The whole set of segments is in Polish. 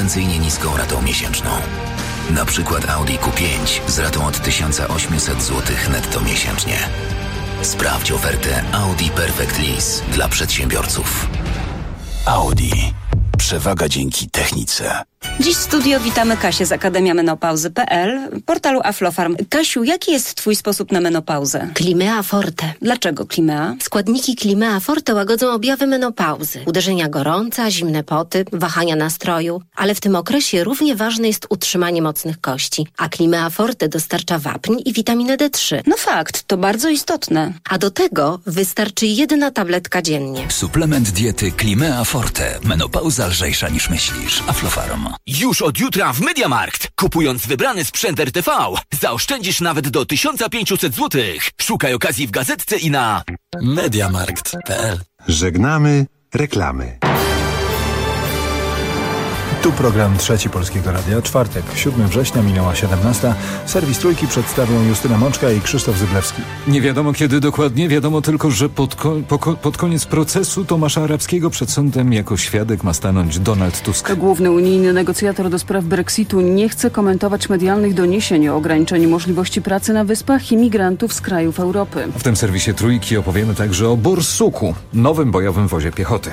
konkurencyjnie niską ratą miesięczną. Na przykład Audi Q5 z ratą od 1800 zł netto miesięcznie. Sprawdź ofertę Audi Perfect Lease dla przedsiębiorców. Audi. Przewaga dzięki technice. Dziś w studio witamy Kasię z Akademia Menopauzy.pl, portalu Aflofarm. Kasiu, jaki jest twój sposób na menopauzę? Climea Forte. Dlaczego Climea? Składniki Climea Forte łagodzą objawy menopauzy. Uderzenia gorąca, zimne poty, wahania nastroju. Ale w tym okresie równie ważne jest utrzymanie mocnych kości. A Climea Forte dostarcza wapń i witaminę D3. No fakt, to bardzo istotne. A do tego wystarczy 1 tabletka dziennie. Suplement diety Climea Forte. Menopauza lżejsza niż myślisz. Aflofarm. Już od jutra w MediaMarkt. Kupując wybrany sprzęt RTV, zaoszczędzisz nawet do 1500 zł. Szukaj okazji w gazetce i na MediaMarkt.pl. Żegnamy reklamy. Tu program Trzeci Polskiego Radia. Czwartek, 7 września, minęła 17. Serwis Trójki przedstawią Justyna Mączka i Krzysztof Zyblewski. Nie wiadomo kiedy dokładnie, wiadomo tylko, że pod koniec procesu Tomasza Arabskiego przed sądem jako świadek ma stanąć Donald Tusk. Główny unijny negocjator do spraw Brexitu nie chce komentować medialnych doniesień o ograniczeniu możliwości pracy na wyspach imigrantów z krajów Europy. W tym serwisie Trójki opowiemy także o Borsuku, nowym bojowym wozie piechoty.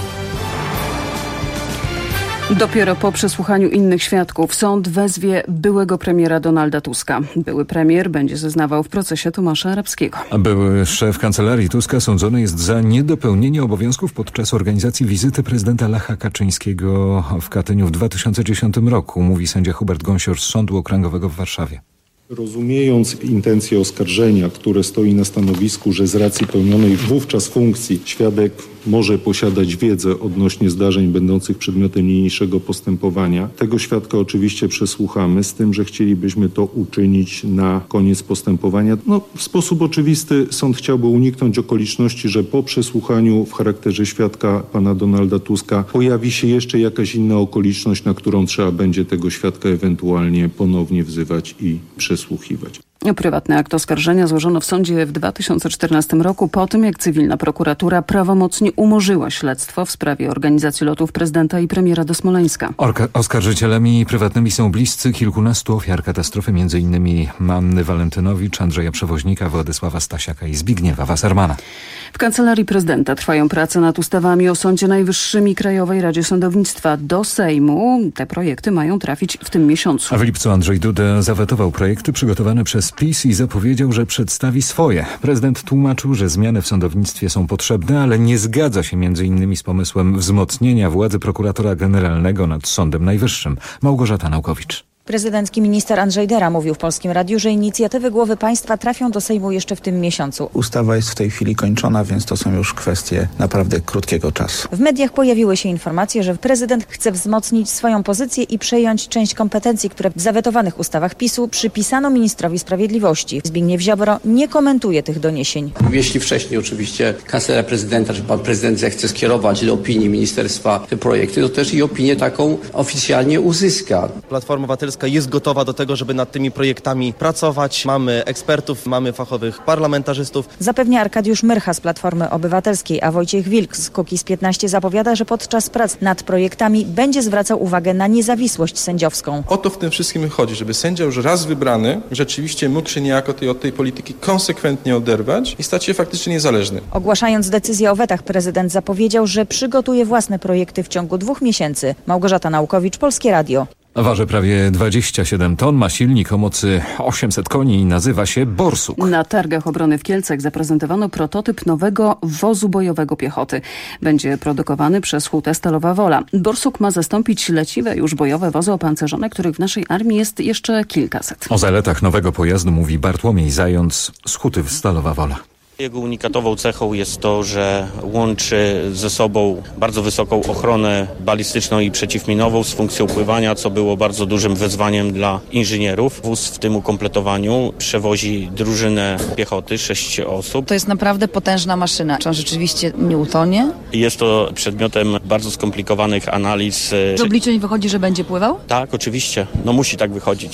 Dopiero po przesłuchaniu innych świadków sąd wezwie byłego premiera Donalda Tuska. Były premier będzie zeznawał w procesie Tomasza Arabskiego. Były szef kancelarii Tuska sądzony jest za niedopełnienie obowiązków podczas organizacji wizyty prezydenta Lecha Kaczyńskiego w Katyniu w 2010 roku, mówi sędzia Hubert Gąsior z Sądu Okręgowego w Warszawie. Rozumiejąc intencję oskarżenia, które stoi na stanowisku, że z racji pełnionej wówczas funkcji świadek może posiadać wiedzę odnośnie zdarzeń będących przedmiotem niniejszego postępowania, tego świadka oczywiście przesłuchamy, z tym, że chcielibyśmy to uczynić na koniec postępowania. W sposób oczywisty sąd chciałby uniknąć okoliczności, że po przesłuchaniu w charakterze świadka pana Donalda Tuska pojawi się jeszcze jakaś inna okoliczność, na którą trzeba będzie tego świadka ewentualnie ponownie wzywać i przesłuchiwać. Prywatny akt oskarżenia złożono w sądzie w 2014 roku po tym, jak cywilna prokuratura prawomocnie umorzyła śledztwo w sprawie organizacji lotów prezydenta i premiera do Smoleńska. Oskarżycielami prywatnymi są bliscy kilkunastu ofiar katastrofy, m.in. Anny Walentynowicz, Andrzeja Przewoźnika, Władysława Stasiaka i Zbigniewa Wassermana. W Kancelarii Prezydenta trwają prace nad ustawami o Sądzie Najwyższym i Krajowej Radzie Sądownictwa. Do Sejmu te projekty mają trafić w tym miesiącu. A w lipcu Andrzej Duda zawetował projekty przygotowane przez PiS i zapowiedział, że przedstawi swoje. Prezydent tłumaczył, że zmiany w sądownictwie są potrzebne, ale nie zgadza się m.in. z pomysłem wzmocnienia władzy prokuratora generalnego nad Sądem Najwyższym. Małgorzata Naukowicz. Prezydencki minister Andrzej Dera mówił w Polskim Radiu, że inicjatywy głowy państwa trafią do Sejmu jeszcze w tym miesiącu. Ustawa jest w tej chwili kończona, więc to są już kwestie naprawdę krótkiego czasu. W mediach pojawiły się informacje, że prezydent chce wzmocnić swoją pozycję i przejąć część kompetencji, które w zawetowanych ustawach PiS-u przypisano ministrowi sprawiedliwości. Zbigniew Ziobro nie komentuje tych doniesień. Jeśli wcześniej oczywiście kancelaria prezydenta, czy pan prezydent zechce skierować do opinii ministerstwa te projekty, to też i opinię taką oficjalnie uzyska. Platforma Obywatelska jest gotowa do tego, żeby nad tymi projektami pracować. Mamy ekspertów, mamy fachowych parlamentarzystów. Zapewnia Arkadiusz Myrcha z Platformy Obywatelskiej, a Wojciech Wilk z Kukiz15 zapowiada, że podczas prac nad projektami będzie zwracał uwagę na niezawisłość sędziowską. O to w tym wszystkim chodzi, żeby sędzia już raz wybrany rzeczywiście mógł się niejako od tej polityki konsekwentnie oderwać i stać się faktycznie niezależny. Ogłaszając decyzję o wetach, prezydent zapowiedział, że przygotuje własne projekty w ciągu 2 miesięcy. Małgorzata Naukowicz, Polskie Radio. Waży prawie 27 ton, ma silnik o mocy 800 koni i nazywa się Borsuk. Na targach obrony w Kielcach zaprezentowano prototyp nowego wozu bojowego piechoty. Będzie produkowany przez hutę Stalowa Wola. Borsuk ma zastąpić leciwe już bojowe wozy opancerzone, których w naszej armii jest jeszcze kilkaset. O zaletach nowego pojazdu mówi Bartłomiej Zając z huty Stalowa Wola. Jego unikatową cechą jest to, że łączy ze sobą bardzo wysoką ochronę balistyczną i przeciwminową z funkcją pływania, co było bardzo dużym wyzwaniem dla inżynierów. Wóz w tym ukompletowaniu przewozi drużynę piechoty, 6 osób. To jest naprawdę potężna maszyna. Czy on rzeczywiście nie utonie? Jest to przedmiotem bardzo skomplikowanych analiz. Z obliczeń wychodzi, że będzie pływał? Tak, oczywiście. No musi tak wychodzić.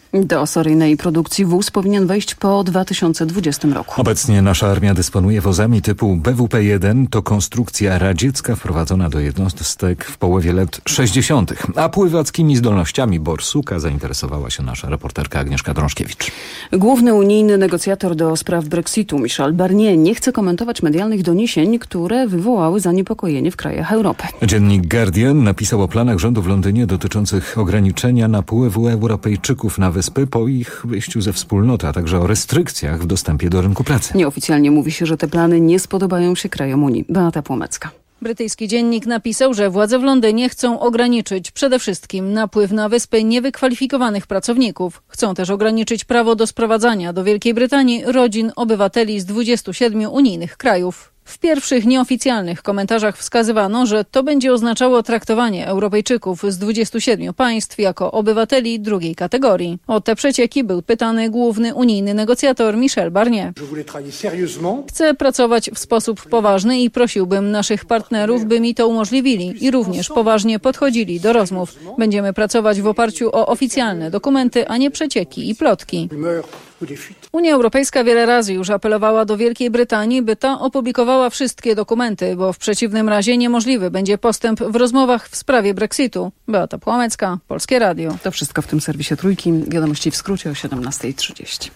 Do seryjnej produkcji wóz powinien wejść po 2020 roku. Obecnie nasza armia dysponuje wozami typu BWP-1. To konstrukcja radziecka wprowadzona do jednostek w połowie lat 60. A pływackimi zdolnościami Borsuka zainteresowała się nasza reporterka Agnieszka Drążkiewicz. Główny unijny negocjator do spraw Brexitu Michel Barnier nie chce komentować medialnych doniesień, które wywołały zaniepokojenie w krajach Europy. Dziennik Guardian napisał o planach rządu w Londynie dotyczących ograniczenia napływu Europejczyków na wyspy po ich wyjściu ze wspólnoty, a także o restrykcjach w dostępie do rynku pracy. Nieoficjalnie mówi się, że te plany nie spodobają się krajom Unii. Beata Płomecka. Brytyjski dziennik napisał, że władze w Londynie chcą ograniczyć przede wszystkim napływ na wyspy niewykwalifikowanych pracowników. Chcą też ograniczyć prawo do sprowadzania do Wielkiej Brytanii rodzin obywateli z 27 unijnych krajów. W pierwszych nieoficjalnych komentarzach wskazywano, że to będzie oznaczało traktowanie Europejczyków z 27 państw jako obywateli drugiej kategorii. O te przecieki był pytany główny unijny negocjator Michel Barnier. Chcę pracować w sposób poważny i prosiłbym naszych partnerów, by mi to umożliwili i również poważnie podchodzili do rozmów. Będziemy pracować w oparciu o oficjalne dokumenty, a nie przecieki i plotki. Unia Europejska wiele razy już apelowała do Wielkiej Brytanii, by ta opublikowała wszystkie dokumenty, bo w przeciwnym razie niemożliwy będzie postęp w rozmowach w sprawie Brexitu. Beata Płomecka, Polskie Radio. To wszystko w tym serwisie Trójki. Wiadomości w skrócie o 17:30.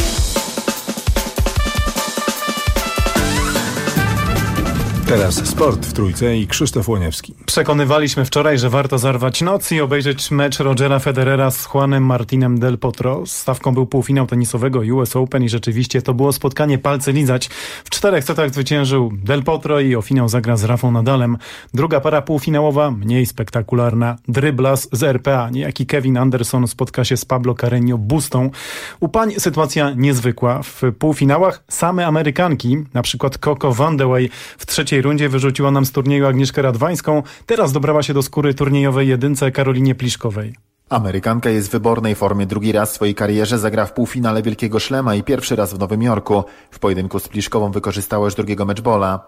Teraz sport w Trójce i Krzysztof Łoniewski. Przekonywaliśmy wczoraj, że warto zarwać noc i obejrzeć mecz Rogera Federera z Juanem Martinem del Potro. Stawką był półfinał tenisowego US Open i rzeczywiście to było spotkanie palce lizać. W 4 setach zwyciężył del Potro i o finał zagra z Rafą Nadalem. Druga para półfinałowa, mniej spektakularna. Dryblas z RPA. Niejaki Kevin Anderson spotka się z Pablo Carreño Bustą. U pań sytuacja niezwykła. W półfinałach same Amerykanki, na przykład Coco Vandeweghe w trzeciej rundzie wyrzuciła nam z turnieju Agnieszkę Radwańską, teraz dobrała się do skóry turniejowej jedynce Karolinie Pliszkowej. Amerykanka jest w wybornej formie. Drugi raz w swojej karierze zagra w półfinale Wielkiego Szlema i pierwszy raz w Nowym Jorku. W pojedynku z Pliszkową wykorzystała już drugiego meczbola.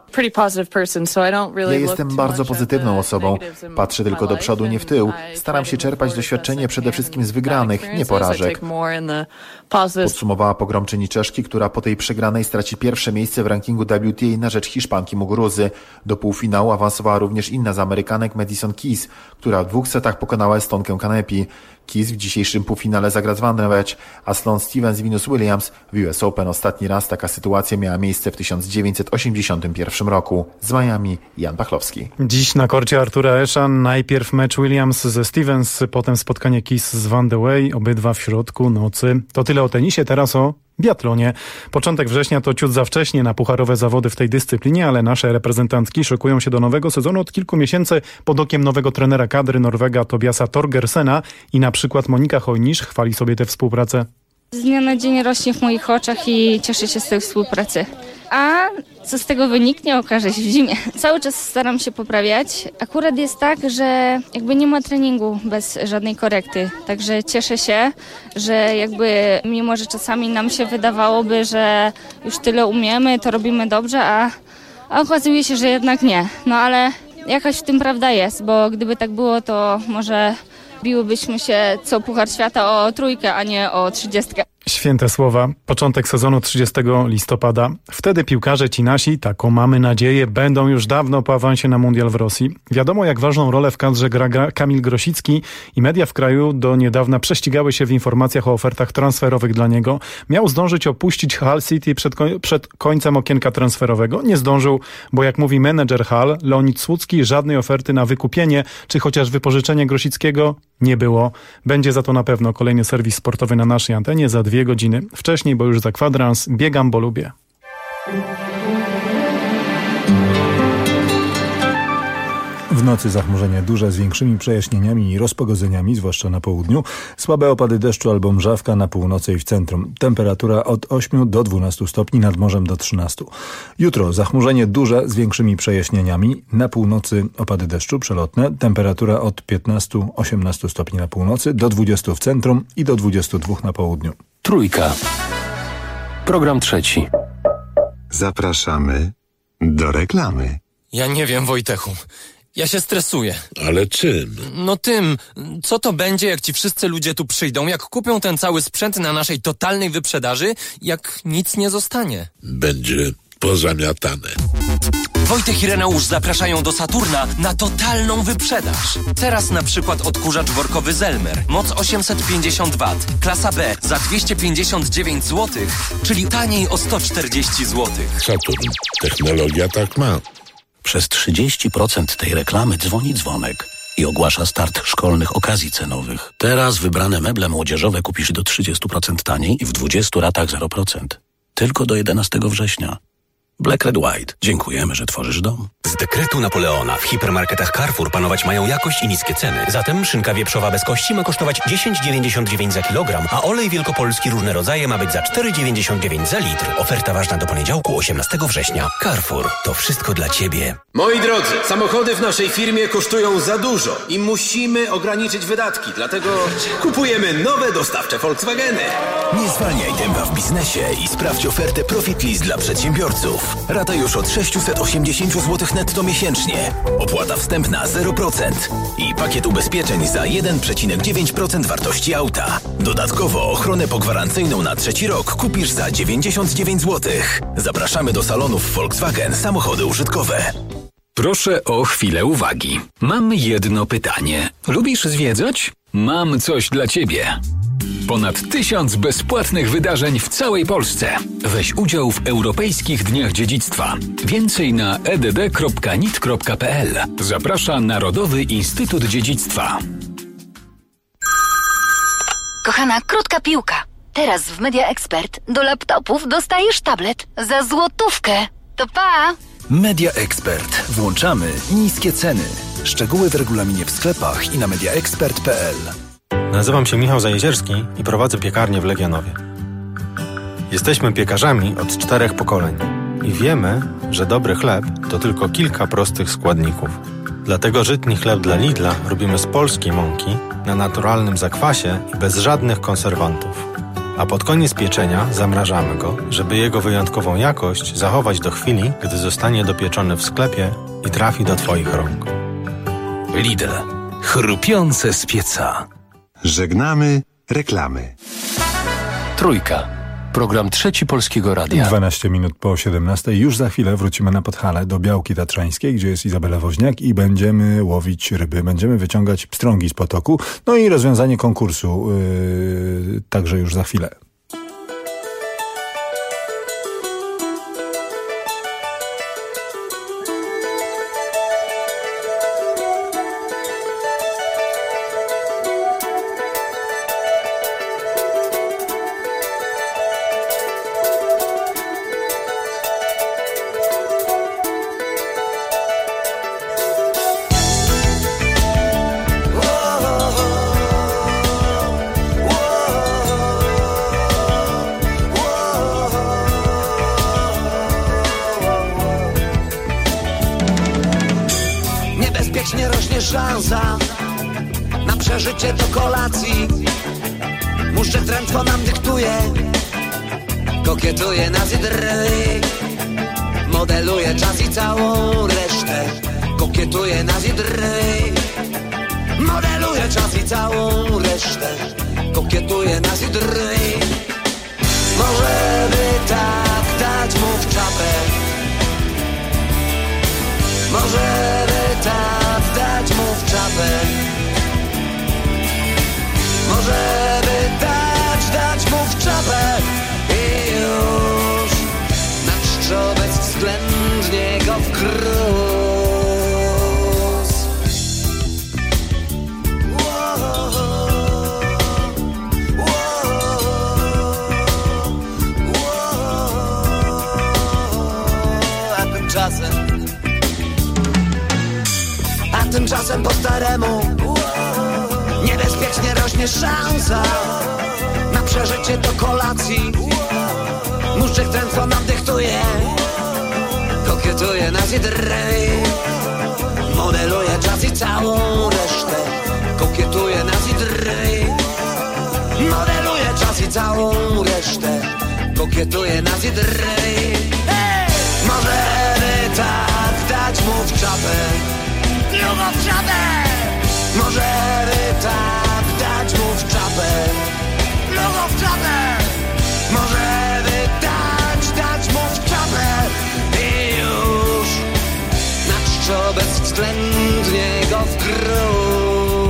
Ja jestem bardzo pozytywną osobą. Patrzę tylko do przodu, nie w tył. Staram się czerpać doświadczenie przede wszystkim z wygranych, nie porażek. Podsumowała pogromczyni Czeszki, która po tej przegranej straci pierwsze miejsce w rankingu WTA na rzecz Hiszpanki Muguruzy. Do półfinału awansowała również inna z Amerykanek Madison Keys, która w 2 setach pokonała Estonkę Kanepi. Keys w dzisiejszym półfinale zagra z Van Rijt, a Sloane Stephens i Venus Williams w US Open. Ostatni raz taka sytuacja miała miejsce w 1981 roku. Z Miami Jan Pachlowski. Dziś na korcie Artura Ashe'a najpierw mecz Williams ze Stephens, potem spotkanie Keys z Van de Wey, obydwa w środku nocy. To tyle o tenisie, teraz o biatlonie. Początek września to ciut za wcześnie na pucharowe zawody w tej dyscyplinie, ale nasze reprezentantki szykują się do nowego sezonu od kilku miesięcy pod okiem nowego trenera kadry Norwega Tobiasa Torgersena i na przykład Monika Hojnisz chwali sobie tę współpracę. Z dnia na dzień rośnie w moich oczach i cieszę się z tej współpracy. A co z tego wyniknie, okaże się w zimie. Cały czas staram się poprawiać. Akurat jest tak, że jakby nie ma treningu bez żadnej korekty. Także cieszę się, że jakby mimo, że czasami nam się wydawałoby, że już tyle umiemy, to robimy dobrze, a okazuje się, że jednak nie. No ale jakaś w tym prawda jest, bo gdyby tak było, to może biłybyśmy się co Puchar Świata o 3, a nie o 30. Święte słowa. Początek sezonu 30 listopada. Wtedy piłkarze ci nasi, taką mamy nadzieję, będą już dawno po awansie na mundial w Rosji. Wiadomo, jak ważną rolę w kadrze gra Kamil Grosicki i media w kraju do niedawna prześcigały się w informacjach o ofertach transferowych dla niego. Miał zdążyć opuścić Hull City przed końcem okienka transferowego. Nie zdążył, bo jak mówi menedżer Hull, Leonid Słucki, żadnej oferty na wykupienie czy chociaż wypożyczenie Grosickiego nie było. Będzie za to na pewno kolejny serwis sportowy na naszej antenie za 2 godziny. Wcześniej, bo już za kwadrans, biegam, bo lubię. W nocy zachmurzenie duże z większymi przejaśnieniami i rozpogodzeniami, zwłaszcza na południu. Słabe opady deszczu albo mrzawka na północy i w centrum. Temperatura od 8 do 12 stopni, nad morzem do 13. Jutro zachmurzenie duże z większymi przejaśnieniami. Na północy opady deszczu przelotne. Temperatura od 15-18 stopni na północy do 20 w centrum i do 22 na południu. Trójka. Program trzeci. Zapraszamy do reklamy. Ja nie wiem, Wojtechu. Ja się stresuję. Ale czym? No tym, co to będzie, jak ci wszyscy ludzie tu przyjdą, jak kupią ten cały sprzęt na naszej totalnej wyprzedaży, jak nic nie zostanie. Będzie pozamiatane. Wojtek i Reneusz zapraszają do Saturna na totalną wyprzedaż. Teraz na przykład odkurzacz workowy Zelmer, moc 850 W, klasa B za 259 zł, czyli taniej o 140 zł. Saturn. Technologia tak ma. Przez 30% tej reklamy dzwoni dzwonek i ogłasza start szkolnych okazji cenowych. Teraz wybrane meble młodzieżowe kupisz do 30% taniej i w 20 ratach 0%. Tylko do 11 września. Black Red White. Dziękujemy, że tworzysz dom. Z dekretu Napoleona w hipermarketach Carrefour panować mają jakość i niskie ceny. Zatem szynka wieprzowa bez kości ma kosztować 10,99 za kilogram, a olej wielkopolski różne rodzaje ma być za 4,99 za litr. Oferta ważna do poniedziałku 18 września. Carrefour. To wszystko dla Ciebie. Moi drodzy, samochody w naszej firmie kosztują za dużo i musimy ograniczyć wydatki. Dlatego kupujemy nowe dostawcze Volkswageny. Nie zwalniaj tempa w biznesie i sprawdź ofertę Profit List dla przedsiębiorców. Rata już od 680 zł netto miesięcznie. Opłata wstępna 0%. I pakiet ubezpieczeń za 1,9% wartości auta. Dodatkowo ochronę pogwarancyjną na 3. rok kupisz za 99 zł. Zapraszamy do salonów Volkswagen Samochody Użytkowe. Proszę o chwilę uwagi. Mam jedno pytanie. Lubisz zwiedzać? Mam coś dla Ciebie. Ponad 1000 bezpłatnych wydarzeń w całej Polsce. Weź udział w Europejskich Dniach Dziedzictwa. Więcej na edd.nit.pl. Zaprasza Narodowy Instytut Dziedzictwa. Kochana, krótka piłka. Teraz w Media Expert do laptopów dostajesz tablet za złotówkę. To pa! Media Expert. Włączamy niskie ceny. Szczegóły w regulaminie w sklepach i na mediaexpert.pl. Nazywam się Michał Zajezierski i prowadzę piekarnię w Legionowie. Jesteśmy piekarzami od 4 pokoleń i wiemy, że dobry chleb to tylko kilka prostych składników. Dlatego żytni chleb dla Lidla robimy z polskiej mąki, na naturalnym zakwasie i bez żadnych konserwantów. A pod koniec pieczenia zamrażamy go, żeby jego wyjątkową jakość zachować do chwili, gdy zostanie dopieczony w sklepie i trafi do Twoich rąk. Lidl. Chrupiące z pieca. Żegnamy reklamy. Trójka. Program Trzeci Polskiego Radia. 12 minut po 17. Już za chwilę wrócimy na Podhale do Białki Tatrzańskiej, gdzie jest Izabela Woźniak i będziemy łowić ryby. Będziemy wyciągać pstrągi z potoku. No i rozwiązanie konkursu także już za chwilę. Szansa na przeżycie do kolacji. Muszczek drętwo nam dyktuje, kokietuje nas i drwi. Modeluje czas i całą resztę, kokietuje nas i drwi. Modeluje czas i całą resztę, kokietuje nas i drwi. Może by tak dać mu w czapę, może by tak dać mu w czapę, może by dać mu w czapę i już na czczobec względnie go wkrótce. Tymczasem po staremu niebezpiecznie rośnie szansa na przeżycie do kolacji. Muszczek drętwo nam dyktuje, kokietuje nas i drwi. Modeluje czas i całą resztę, kokietuje nas i drwi. Modeluje czas i całą resztę, kokietuje nas i drwi. Może by tak dać mu w czapę, nogą w czapę. Możemy tak dać mu w czapę. Nogą w czapę. Możemy dać mu w czapę. I już na czczo bezwzględnie go wgryźć.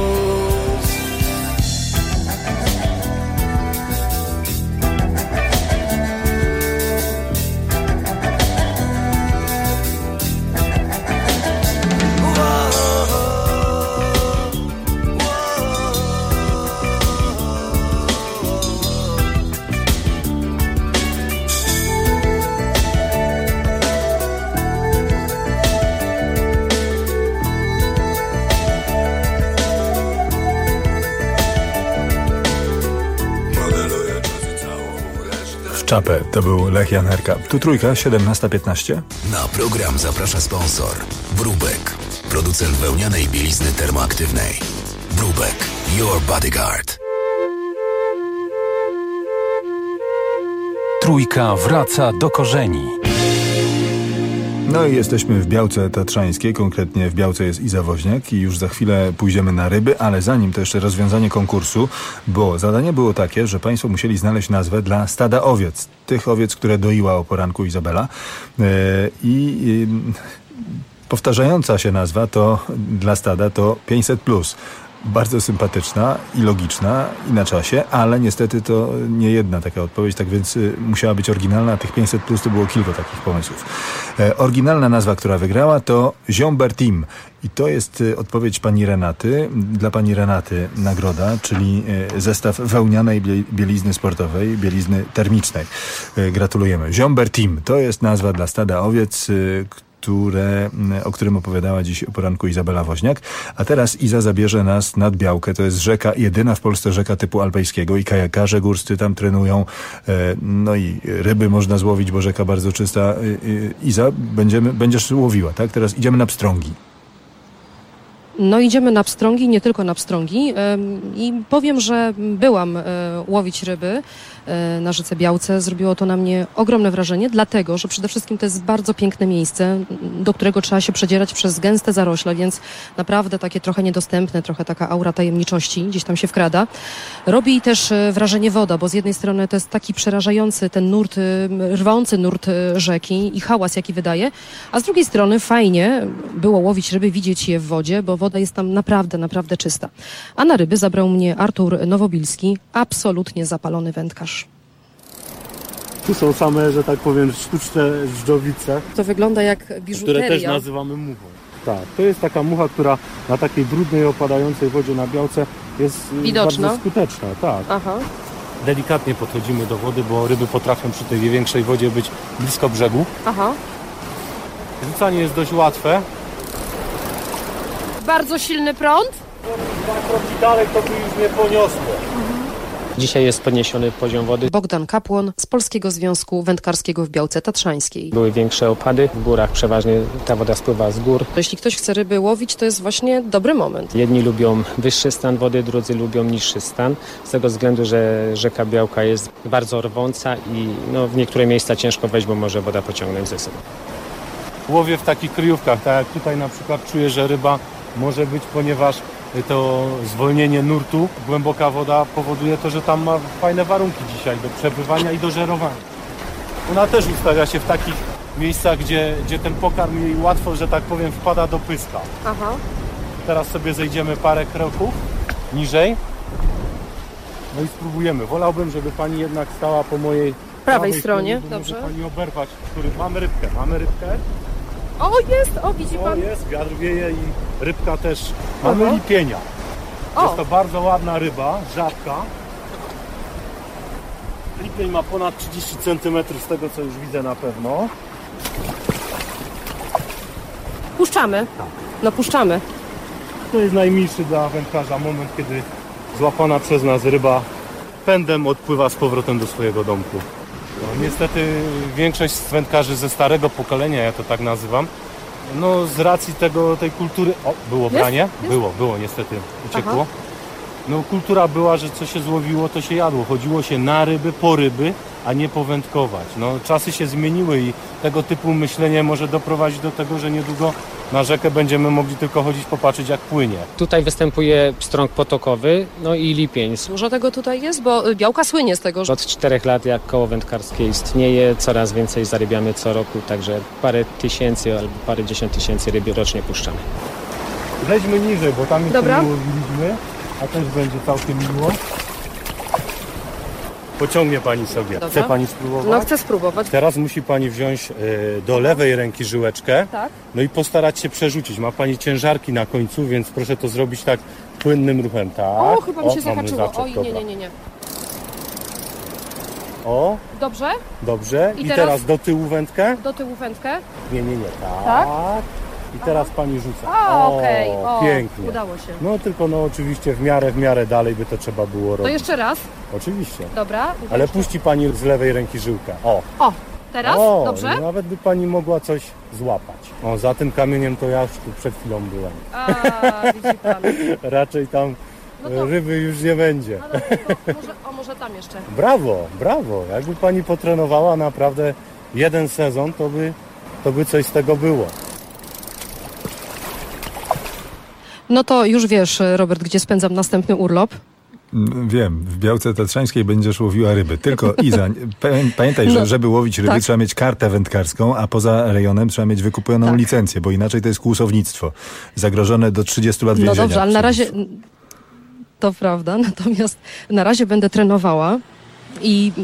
Czapę, to był Lech Janerka. Tu Trójka, 17:15. Na program zaprasza sponsor Brubek, producent wełnianej bielizny termoaktywnej. Brubek, your bodyguard. Trójka wraca do korzeni. No i jesteśmy w Białce Tatrzańskiej, konkretnie w Białce jest Iza Woźniak i już za chwilę pójdziemy na ryby, ale zanim to jeszcze rozwiązanie konkursu, bo zadanie było takie, że państwo musieli znaleźć nazwę dla stada owiec, tych owiec, które doiła o poranku Izabela powtarzająca się nazwa to dla stada to 500+. Bardzo sympatyczna i logiczna i na czasie, ale niestety to nie jedna taka odpowiedź, tak więc musiała być oryginalna. Tych 500+ to było kilka takich pomysłów. Oryginalna nazwa, która wygrała to Ziomber Team i to jest odpowiedź pani Renaty. Dla pani Renaty nagroda, czyli zestaw wełnianej bielizny sportowej, bielizny termicznej. Gratulujemy. Ziomber Team to jest nazwa dla stada owiec, o którym opowiadała dziś o poranku Izabela Woźniak. A teraz Iza zabierze nas nad Białkę. To jest rzeka, jedyna w Polsce rzeka typu alpejskiego i kajakarze górscy tam trenują. No i ryby można złowić, bo rzeka bardzo czysta. Iza, będziesz łowiła, tak? Teraz idziemy na pstrągi. No idziemy na pstrągi, nie tylko na pstrągi i powiem, że byłam łowić ryby na rzece Białce. Zrobiło to na mnie ogromne wrażenie, dlatego, że przede wszystkim to jest bardzo piękne miejsce, do którego trzeba się przedzierać przez gęste zarośla, więc naprawdę takie trochę niedostępne, trochę taka aura tajemniczości gdzieś tam się wkrada. Robi też wrażenie woda, bo z jednej strony to jest taki przerażający ten nurt, rwący nurt rzeki i hałas, jaki wydaje, a z drugiej strony fajnie było łowić ryby, widzieć je w wodzie, bo woda jest tam naprawdę, naprawdę czysta. A na ryby zabrał mnie Artur Nowobilski, absolutnie zapalony wędkarz. Tu są same, że tak powiem, sztuczne żdżowice. To wygląda jak biżuteria. Które też nazywamy muchą. Tak, to jest taka mucha, która na takiej brudnej, opadającej wodzie na Białce jest widoczna, bardzo skuteczna. Tak. Aha. Delikatnie podchodzimy do wody, bo ryby potrafią przy tej większej wodzie być blisko brzegu. Aha. Rzucanie jest dość łatwe. Bardzo silny prąd? 2 kroki dalej to by już nie poniosło. Dzisiaj jest podniesiony poziom wody. Bogdan Kapłon z Polskiego Związku Wędkarskiego w Białce Tatrzańskiej. Były większe opady, w górach przeważnie ta woda spływa z gór. Jeśli ktoś chce ryby łowić, to jest właśnie dobry moment. Jedni lubią wyższy stan wody, drudzy lubią niższy stan, z tego względu, że rzeka Białka jest bardzo rwąca i w niektóre miejsca ciężko wejść, bo może woda pociągnąć ze sobą. Łowię w takich kryjówkach, tak jak tutaj na przykład czuję, że ryba może być, ponieważ to zwolnienie nurtu, głęboka woda powoduje to, że tam ma fajne warunki dzisiaj do przebywania i do żerowania. Ona też ustawia się w takich miejscach, gdzie ten pokarm jej łatwo, że tak powiem, wpada do pyska. Aha. Teraz sobie zejdziemy parę kroków niżej. No i spróbujemy. Wolałbym, żeby pani jednak stała po mojej prawej stronie. Dobrze. Może pani oberwać, mamy rybkę. O, jest! O, widzi pan? Jest, wiatr wieje i rybka też. Mamy lipienia. Jest to bardzo ładna ryba, rzadka. Lipień ma ponad 30 cm z tego, co już widzę na pewno. Puszczamy. Tak. No puszczamy. To jest najmilszy dla wędkarza moment, kiedy złapana przez nas ryba pędem odpływa z powrotem do swojego domku. No, niestety większość wędkarzy ze starego pokolenia, ja to tak nazywam, z racji tej kultury... O, było branie? Było, niestety uciekło. Aha. Kultura była, że co się złowiło, to się jadło. Chodziło się na ryby, po ryby, a nie powędkować. Czasy się zmieniły i tego typu myślenie może doprowadzić do tego, że niedługo Na rzekę będziemy mogli tylko chodzić, popatrzeć jak płynie. Tutaj występuje pstrąg potokowy, no i lipień. Dużo tego tutaj jest, bo Białka słynie z tego, że od 4 lat jak koło wędkarskie istnieje, coraz więcej zarybiamy co roku, także parę tysięcy albo parę 10 tysięcy ryb rocznie puszczamy. Weźmy niżej, bo tam jeszcze Dobra. nie łowiliśmy, a też będzie całkiem miło. Pociągnie pani sobie. Dobra. Chce pani spróbować? No chcę spróbować. Teraz musi pani wziąć do lewej ręki żyłeczkę, Tak. no i postarać się przerzucić. Ma pani ciężarki na końcu, więc proszę to zrobić tak płynnym ruchem. Tak. O, chyba mi się mamy zahaczyło. zaczep, Oj, dobra. nie. O, Dobrze? dobrze. I I teraz teraz do tyłu wędkę. Do tyłu wędkę. Nie. Tak? I teraz pani rzuca. O, okej. O, pięknie. udało się. No tylko oczywiście w miarę dalej by to trzeba było To robić. jeszcze raz. Oczywiście. Dobra. Ale puści pani z lewej ręki żyłkę. O, Teraz? o, Dobrze? Nawet by pani mogła coś złapać. O, za tym kamieniem to ja już tu przed chwilą byłem. A, widzi pan. Raczej tam No to- ryby już nie będzie. No dobra, to może tam jeszcze. Brawo. Jakby pani potrenowała naprawdę jeden sezon, to by coś z tego było. No to już wiesz, Robert, gdzie spędzam następny urlop? Wiem, w Białce Tatrzańskiej będziesz łowiła ryby. Tylko Iza, pamiętaj, że żeby łowić ryby tak. trzeba mieć kartę wędkarską, a poza rejonem trzeba mieć wykupioną licencję, bo inaczej to jest kłusownictwo. Zagrożone do 30 lat więzienia. No dobrze, ale na razie... To prawda, natomiast na razie będę trenowała i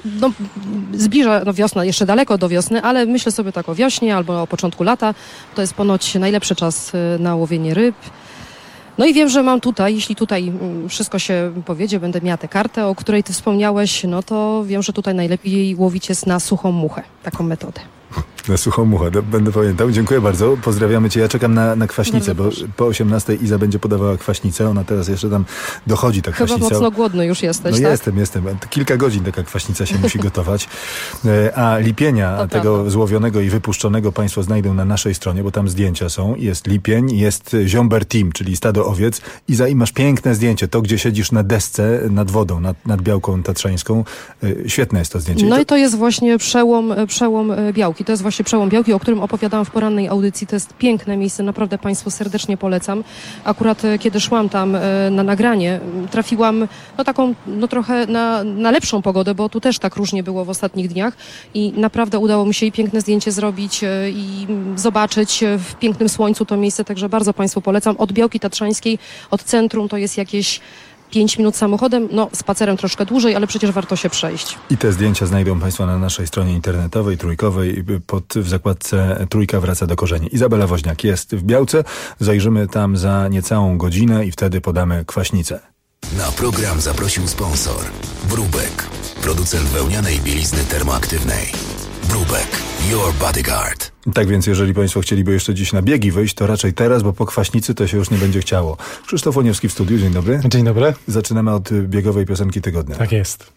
zbliża wiosna, jeszcze daleko do wiosny, ale myślę sobie tak o wiośnie albo o początku lata. To jest ponoć najlepszy czas na łowienie ryb. No i wiem, że mam tutaj, jeśli tutaj wszystko się powiedzie, będę miała tę kartę, o której ty wspomniałeś, no to wiem, że tutaj najlepiej łowić jest na suchą muchę, taką metodę. Na suchą muchę, będę pamiętał. Dziękuję bardzo, pozdrawiamy cię. Ja czekam na kwaśnicę, bo po 18 Iza będzie podawała kwaśnicę, ona teraz jeszcze tam dochodzi ta kwaśnica. Chyba mocno głodny już jesteś, no tak? Jestem. Kilka godzin taka kwaśnica się musi gotować. A lipienia To tego prawda. złowionego i wypuszczonego państwo znajdą na naszej stronie, bo tam zdjęcia są. Jest lipień, jest Ziomber Team, czyli stado owiec. Iza, i masz piękne zdjęcie, to gdzie siedzisz na desce nad wodą, nad Białką Tatrzańską. Świetne jest to zdjęcie. No i to jest właśnie przełom Białki. To jest właśnie przełom Białki, o którym opowiadałam w porannej audycji. To jest piękne miejsce, naprawdę Państwu serdecznie polecam. Akurat kiedy szłam tam na nagranie, trafiłam taką trochę na lepszą pogodę, bo tu też tak różnie było w ostatnich dniach i naprawdę udało mi się i piękne zdjęcie zrobić i zobaczyć w pięknym słońcu to miejsce, także bardzo Państwu polecam. Od Białki Tatrzańskiej, od centrum to jest jakieś 5 minut samochodem, spacerem troszkę dłużej, ale przecież warto się przejść. I te zdjęcia znajdą Państwo na naszej stronie internetowej, trójkowej, w zakładce Trójka wraca do korzeni. Izabela Woźniak jest w Białce, zajrzymy tam za niecałą godzinę i wtedy podamy kwaśnicę. Na program zaprosił sponsor Brubek, producent wełnianej bielizny termoaktywnej. Brubek, your bodyguard. Tak więc jeżeli Państwo chcieliby jeszcze dziś na biegi wyjść, to raczej teraz, bo po kwaśnicy to się już nie będzie chciało. Krzysztof Łoniewski w studiu, dzień dobry. Dzień dobry. Zaczynamy od biegowej piosenki tygodnia. Tak jest.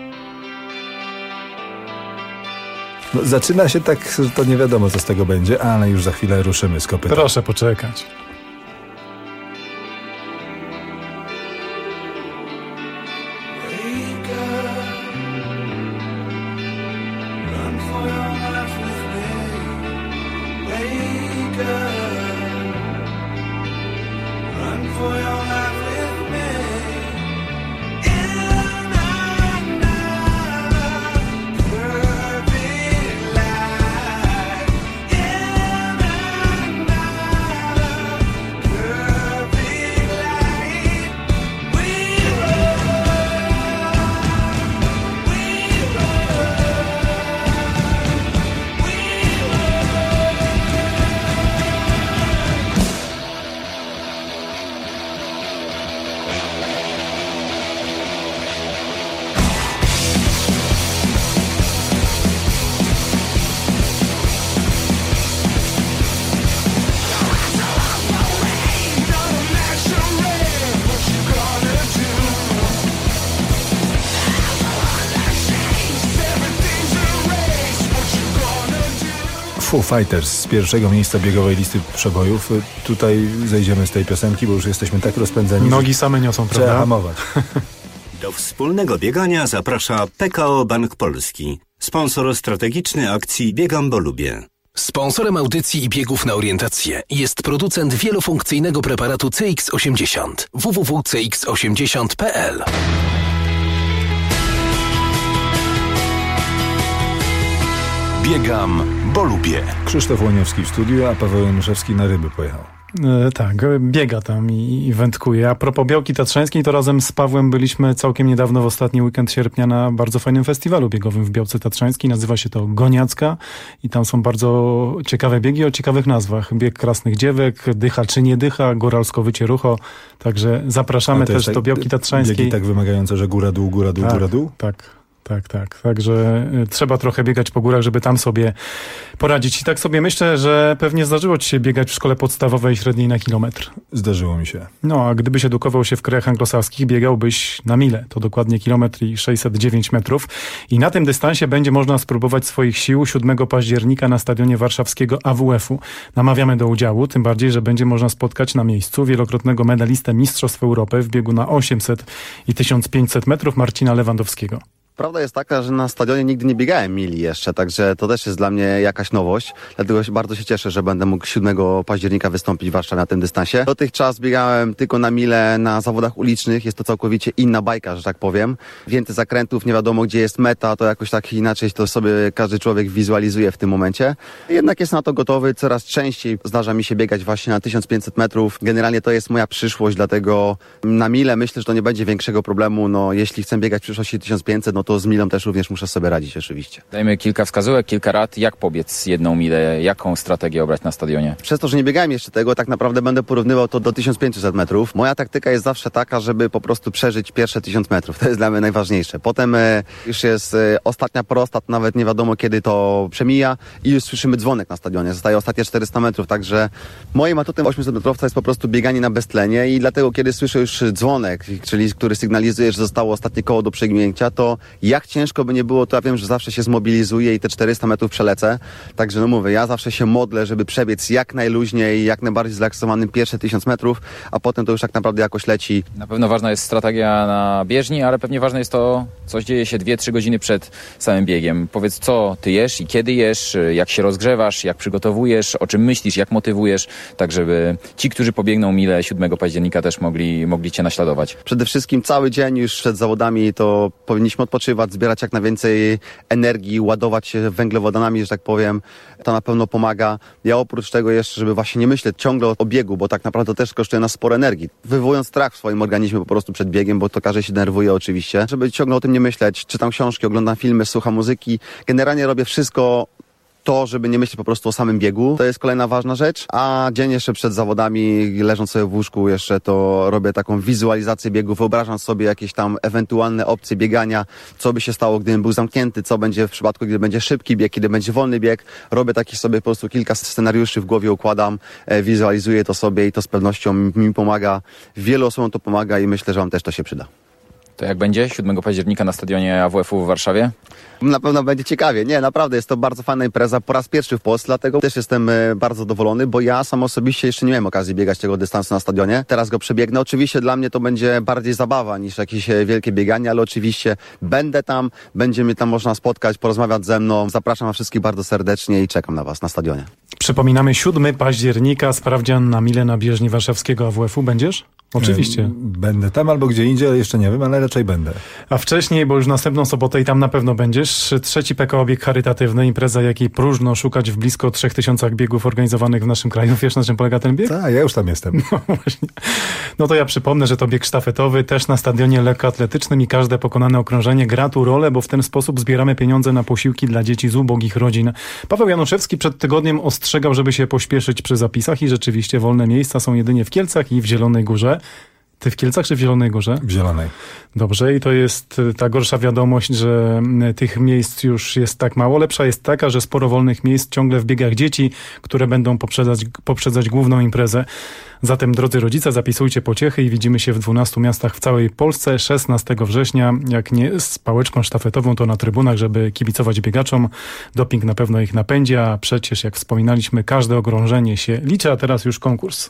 Zaczyna się tak, że to nie wiadomo co z tego będzie, ale już za chwilę ruszymy z kopyta. Proszę poczekać. Foo Fighters z pierwszego miejsca biegowej listy przebojów. Tutaj zejdziemy z tej piosenki, bo już jesteśmy tak rozpędzeni. Nogi same niosą, prawda? Trzeba hamować. Do wspólnego biegania zaprasza PKO Bank Polski, sponsor strategiczny akcji Biegam, bo lubię. Sponsorem audycji i biegów na orientację jest producent wielofunkcyjnego preparatu CX80. www.cx80.pl. Biegam, bo lubię. Krzysztof Łoniewski w studiu, a Paweł Januszewski na ryby pojechał. Tak, biega tam i wędkuje. A propos Białki Tatrzańskiej, to razem z Pawłem byliśmy całkiem niedawno w ostatni weekend sierpnia na bardzo fajnym festiwalu biegowym w Białce Tatrzańskiej. Nazywa się to Goniacka i tam są bardzo ciekawe biegi o ciekawych nazwach. Bieg Krasnych Dziewek, Dycha czy nie dycha, Góralsko-Wycie Rucho. Także zapraszamy też do Białki Tatrzańskiej. Biegi tak wymagające, że góra, dół, góra, dół, tak, góra, dół? Tak. Także trzeba trochę biegać po górach, żeby tam sobie poradzić. I tak sobie myślę, że pewnie zdarzyło ci się biegać w szkole podstawowej i średniej na kilometr. Zdarzyło mi się. No, a gdybyś edukował się w krajach anglosaskich, biegałbyś na milę. To dokładnie 1,609 metrów. I na tym dystansie będzie można spróbować swoich sił 7 października na stadionie warszawskiego AWF-u. Namawiamy do udziału, tym bardziej, że będzie można spotkać na miejscu wielokrotnego medalistę Mistrzostw Europy w biegu na 800 i 1500 metrów Marcina Lewandowskiego. Prawda jest taka, że na stadionie nigdy nie biegałem mili jeszcze, także to też jest dla mnie jakaś nowość. Dlatego bardzo się cieszę, że będę mógł 7 października wystąpić w Warszawie na tym dystansie. Dotychczas biegałem tylko na milę na zawodach ulicznych. Jest to całkowicie inna bajka, że tak powiem. Więcej zakrętów, nie wiadomo gdzie jest meta, to jakoś tak inaczej to sobie każdy człowiek wizualizuje w tym momencie. Jednak jest na to gotowy. Coraz częściej zdarza mi się biegać właśnie na 1500 metrów. Generalnie to jest moja przyszłość, dlatego na milę myślę, że to nie będzie większego problemu. No, jeśli chcę biegać w przyszłości 1500, no to z milą też również muszę sobie radzić oczywiście. Dajmy kilka wskazówek, kilka rad, jak pobiec 1 milę, jaką strategię obrać na stadionie. Przez to, że nie biegałem jeszcze tego, tak naprawdę będę porównywał to do 1500 metrów. Moja taktyka jest zawsze taka, żeby po prostu przeżyć pierwsze 1000 metrów. To jest dla mnie najważniejsze. Potem już jest ostatnia prostat, nawet nie wiadomo kiedy to przemija i już słyszymy dzwonek na stadionie. Zostaje ostatnie 400 metrów, także moim atutem 800 metrowca jest po prostu bieganie na beztlenie i dlatego kiedy słyszę już dzwonek, czyli który sygnalizuje, że zostało ostatnie koło do przegięcia, to jak ciężko by nie było, to ja wiem, że zawsze się zmobilizuję i te 400 metrów przelecę. Także no mówię, ja zawsze się modlę, żeby przebiec jak najluźniej, jak najbardziej zrelaksowanym pierwsze 1000 metrów, a potem to już tak naprawdę jakoś leci. Na pewno ważna jest strategia na bieżni, ale pewnie ważne jest to, co dzieje się 2-3 godziny przed samym biegiem. Powiedz, co ty jesz i kiedy jesz, jak się rozgrzewasz, jak przygotowujesz, o czym myślisz, jak motywujesz, tak żeby ci, którzy pobiegną milę 7 października też mogli cię naśladować. Przede wszystkim cały dzień już przed zawodami to powinniśmy odpoczywać, zbierać jak najwięcej energii, ładować się węglowodanami, że tak powiem. To na pewno pomaga. Ja oprócz tego jeszcze, żeby właśnie nie myśleć ciągle o biegu, bo tak naprawdę to też kosztuje nas sporo energii. Wywołując strach w swoim organizmie po prostu przed biegiem, bo to każdy się denerwuje oczywiście. Żeby ciągle o tym nie myśleć, czytam książki, oglądam filmy, słucham muzyki. Generalnie robię wszystko to, żeby nie myśleć po prostu o samym biegu. To jest kolejna ważna rzecz. A dzień jeszcze przed zawodami, leżąc sobie w łóżku jeszcze, to robię taką wizualizację biegu. Wyobrażam sobie jakieś tam ewentualne opcje biegania, co by się stało, gdybym był zamknięty, co będzie w przypadku, gdy będzie szybki bieg, kiedy będzie wolny bieg. Robię takich sobie po prostu kilka scenariuszy w głowie układam, wizualizuję to sobie i to z pewnością mi pomaga. Wielu osobom to pomaga i myślę, że wam też to się przyda. To jak będzie 7 października na stadionie AWF-u w Warszawie? Na pewno będzie ciekawie. Nie, naprawdę jest to bardzo fajna impreza. Po raz pierwszy w Polsce, dlatego też jestem bardzo zadowolony, bo ja sam osobiście jeszcze nie miałem okazji biegać tego dystansu na stadionie. Teraz go przebiegnę. Oczywiście dla mnie to będzie bardziej zabawa niż jakieś wielkie bieganie, ale oczywiście będę tam, będzie mnie tam można spotkać, porozmawiać ze mną. Zapraszam wszystkich bardzo serdecznie i czekam na was na stadionie. Przypominamy 7 października, sprawdzian na milę na bieżni warszawskiego AWF-u. Będziesz? Oczywiście. Będę tam albo gdzie indziej, ale jeszcze nie wiem, ale raczej będę. A wcześniej, bo już następną sobotę i tam na pewno będziesz, 3. PKO bieg charytatywny, impreza, jakiej próżno szukać w blisko 3000 biegów organizowanych w naszym kraju. Wiesz, na czym polega ten bieg? Tak, ja już tam jestem. No właśnie. No to ja przypomnę, że to bieg sztafetowy, też na stadionie lekkoatletycznym i każde pokonane okrążenie gra tu rolę, bo w ten sposób zbieramy pieniądze na posiłki dla dzieci z ubogich rodzin. Paweł Januszewski przed tygodniem ostrzegał, żeby się pośpieszyć przy zapisach i rzeczywiście wolne miejsca są jedynie w Kielcach i w Zielonej Górze. Ty w Kielcach czy w Zielonej Górze? W Zielonej. Dobrze, i to jest ta gorsza wiadomość, że tych miejsc już jest tak mało. Lepsza jest taka, że sporo wolnych miejsc ciągle w biegach dzieci, które będą poprzedzać główną imprezę. Zatem, drodzy rodzice, zapisujcie pociechy i widzimy się w 12 miastach w całej Polsce 16 września. Jak nie z pałeczką sztafetową, to na trybunach, żeby kibicować biegaczom. Doping na pewno ich napędzi, a przecież, jak wspominaliśmy, każde okrążenie się liczy, a teraz już konkurs.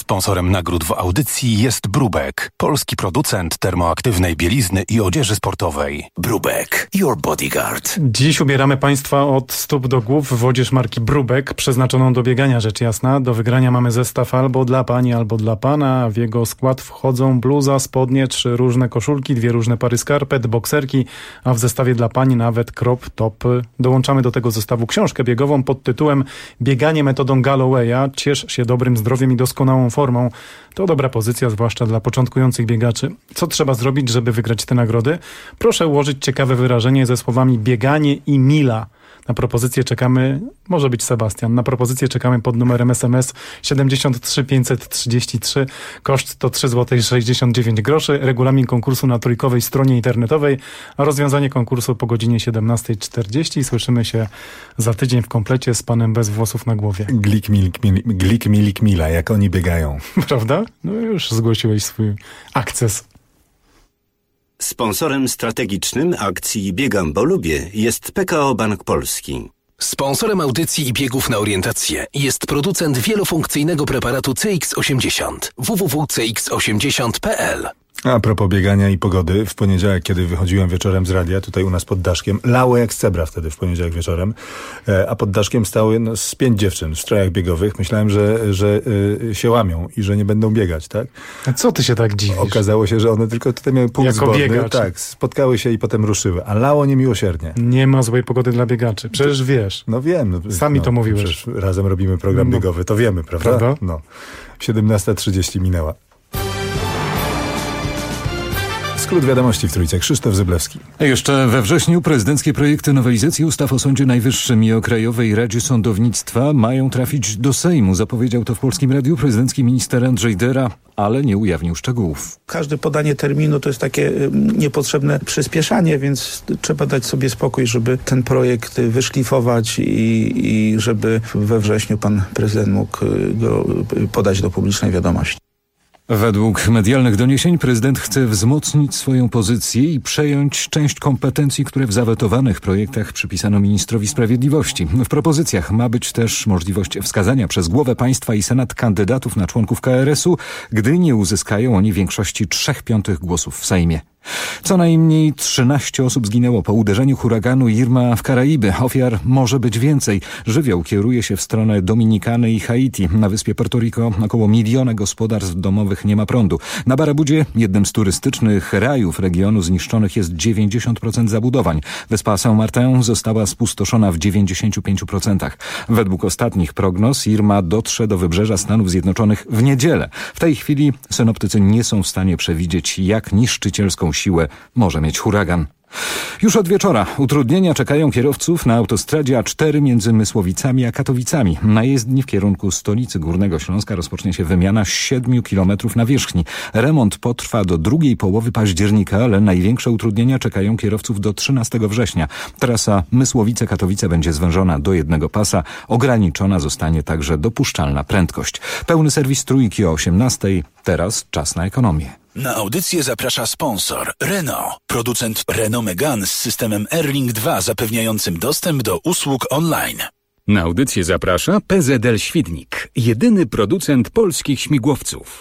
Sponsorem nagród w audycji jest Brubek, polski producent termoaktywnej bielizny i odzieży sportowej. Brubek, your bodyguard. Dziś ubieramy Państwa od stóp do głów w odzież marki Brubek, przeznaczoną do biegania, rzecz jasna. Do wygrania mamy zestaw albo dla pani, albo dla pana. W jego skład wchodzą bluza, spodnie, 3 różne koszulki, 2 różne pary skarpet, bokserki, a w zestawie dla pani nawet crop top. Dołączamy do tego zestawu książkę biegową pod tytułem Bieganie metodą Gallowaya. Ciesz się dobrym zdrowiem i doskonałą formą. To dobra pozycja, zwłaszcza dla początkujących biegaczy. Co trzeba zrobić, żeby wygrać te nagrody? Proszę ułożyć ciekawe wyrażenie ze słowami bieganie i mila. Na propozycję czekamy, może być Sebastian, na propozycję czekamy pod numerem SMS 73 533. Koszt to 3,69 zł. Regulamin konkursu na trójkowej stronie internetowej, a rozwiązanie konkursu po godzinie 17:40. Słyszymy się za tydzień w komplecie z panem bez włosów na głowie. Glik milik mila, jak oni biegają. Prawda? No już zgłosiłeś swój akces. Sponsorem strategicznym akcji Biegam, bo lubię jest PKO Bank Polski. Sponsorem audycji i biegów na orientację jest producent wielofunkcyjnego preparatu CX80 www.cx80.pl. A propos biegania i pogody, w poniedziałek, kiedy wychodziłem wieczorem z radia, tutaj u nas pod daszkiem, lało jak z cebra wtedy w poniedziałek wieczorem, a pod daszkiem stały z 5 dziewczyn w strojach biegowych. Myślałem, że się łamią i że nie będą biegać, tak? A co ty się tak dziwisz? Okazało się, że one tylko tutaj miały punkt jako zborny. biegacz. Tak, spotkały się i potem ruszyły, a lało niemiłosiernie. Nie ma złej pogody dla biegaczy, przecież wiesz. No wiem. Sami to mówiłeś. Razem robimy program biegowy, to wiemy, prawda? No. 17:30 minęła. Skrót wiadomości w Trójce. Krzysztof Zyblewski. Jeszcze we wrześniu prezydenckie projekty nowelizacji ustaw o Sądzie Najwyższym i o Krajowej Radzie Sądownictwa mają trafić do Sejmu. Zapowiedział to w Polskim Radiu prezydencki minister Andrzej Dera, ale nie ujawnił szczegółów. Każde podanie terminu to jest takie niepotrzebne przyspieszanie, więc trzeba dać sobie spokój, żeby ten projekt wyszlifować i żeby we wrześniu pan prezydent mógł go podać do publicznej wiadomości. Według medialnych doniesień prezydent chce wzmocnić swoją pozycję i przejąć część kompetencji, które w zawetowanych projektach przypisano ministrowi sprawiedliwości. W propozycjach ma być też możliwość wskazania przez głowę państwa i Senat kandydatów na członków KRS-u, gdy nie uzyskają oni większości 3/5 głosów w Sejmie. Co najmniej 13 osób zginęło po uderzeniu huraganu Irma w Karaiby. Ofiar może być więcej. Żywioł kieruje się w stronę Dominikany i Haiti. Na wyspie Puerto Rico około 1 miliona gospodarstw domowych nie ma prądu. Na Barabudzie, jednym z turystycznych rajów regionu, zniszczonych jest 90% zabudowań. Wyspa Saint-Martin została spustoszona w 95%. Według ostatnich prognoz Irma dotrze do wybrzeża Stanów Zjednoczonych w niedzielę. W tej chwili synoptycy nie są w stanie przewidzieć, jak niszczycielską siłę może mieć huragan. Już od wieczora utrudnienia czekają kierowców na autostradzie A4 między Mysłowicami a Katowicami. Na jezdni w kierunku stolicy Górnego Śląska rozpocznie się wymiana 7 kilometrów nawierzchni. Remont potrwa do drugiej połowy października, ale największe utrudnienia czekają kierowców do 13 września. Trasa Mysłowice-Katowice będzie zwężona do jednego pasa. Ograniczona zostanie także dopuszczalna prędkość. Pełny serwis Trójki o 18:00. Teraz czas na ekonomię. Na audycję zaprasza sponsor Renault, producent Renault Megane z systemem Airlink 2 zapewniającym dostęp do usług online. Na audycję zaprasza PZL Świdnik, jedyny producent polskich śmigłowców.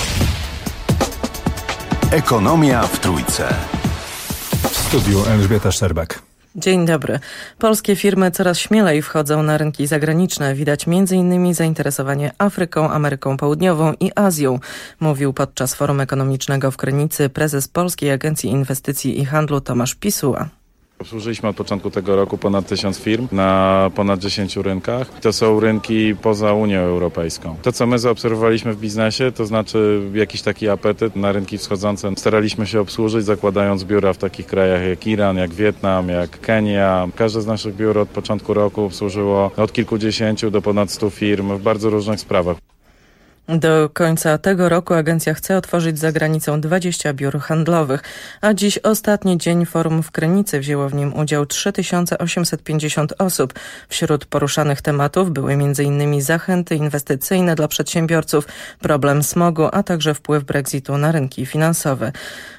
Ekonomia w Trójce. W studiu Elżbieta Szczerbak. Dzień dobry. Polskie firmy coraz śmielej wchodzą na rynki zagraniczne. Widać m.in. zainteresowanie Afryką, Ameryką Południową i Azją, mówił podczas forum ekonomicznego w Krynicy prezes Polskiej Agencji Inwestycji i Handlu Tomasz Pisuła. Obsłużyliśmy od początku tego roku ponad 1000 firm na ponad 10 rynkach. To są rynki poza Unią Europejską. To, co my zaobserwowaliśmy w biznesie, to znaczy jakiś taki apetyt na rynki wschodzące. Staraliśmy się obsłużyć, zakładając biura w takich krajach jak Iran, jak Wietnam, jak Kenia. Każde z naszych biur od początku roku obsłużyło od kilkudziesięciu do ponad 100 firm w bardzo różnych sprawach. Do końca tego roku agencja chce otworzyć za granicą 20 biur handlowych, a dziś ostatni dzień forum w Krynicy. Wzięło w nim udział 3850 osób. Wśród poruszanych tematów były m.in. zachęty inwestycyjne dla przedsiębiorców, problem smogu, a także wpływ Brexitu na rynki finansowe.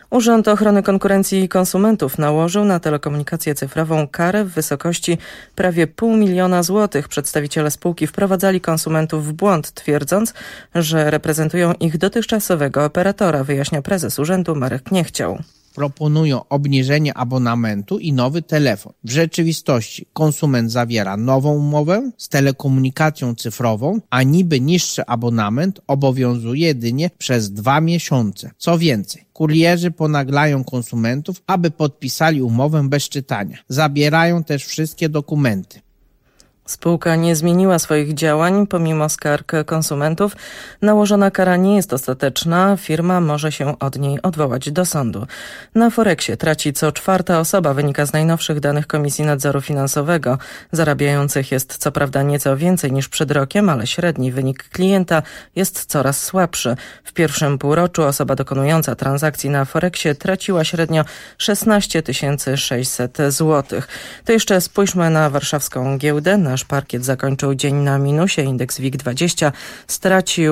Urząd Ochrony Konkurencji i Konsumentów nałożył na telekomunikację cyfrową karę w wysokości prawie 500 000 złotych. Przedstawiciele spółki wprowadzali konsumentów w błąd, twierdząc, że reprezentują ich dotychczasowego operatora, wyjaśnia prezes urzędu Marek Kniechciał. Proponują obniżenie abonamentu i nowy telefon. W rzeczywistości konsument zawiera nową umowę z telekomunikacją cyfrową, a niby niższy abonament obowiązuje jedynie przez 2 miesiące. Co więcej, kurierzy ponaglają konsumentów, aby podpisali umowę bez czytania. Zabierają też wszystkie dokumenty. Spółka nie zmieniła swoich działań pomimo skarg konsumentów. Nałożona kara nie jest ostateczna. Firma może się od niej odwołać do sądu. Na Forexie traci co 4. osoba, wynika z najnowszych danych Komisji Nadzoru Finansowego. Zarabiających jest co prawda nieco więcej niż przed rokiem, ale średni wynik klienta jest coraz słabszy. W pierwszym półroczu osoba dokonująca transakcji na Forexie traciła średnio 16 600 zł. To jeszcze spójrzmy na warszawską giełdę. Nasz parkiet zakończył dzień na minusie. Indeks WIG20 stracił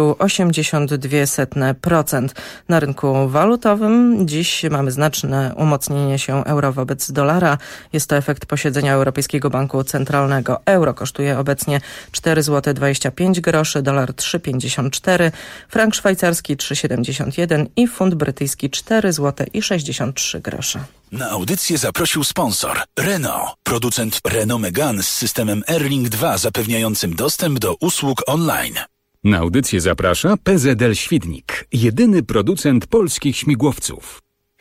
0,82%. Na rynku walutowym dziś mamy znaczne umocnienie się euro wobec dolara. Jest to efekt posiedzenia Europejskiego Banku Centralnego. Euro kosztuje obecnie 4,25 zł, dolar 3,54, frank szwajcarski 3,71 i funt brytyjski 4,63 zł. Na audycję zaprosił sponsor Renault, producent Renault Megane z systemem Airlink 2 zapewniającym dostęp do usług online. Na audycję zaprasza PZL Świdnik, jedyny producent polskich śmigłowców.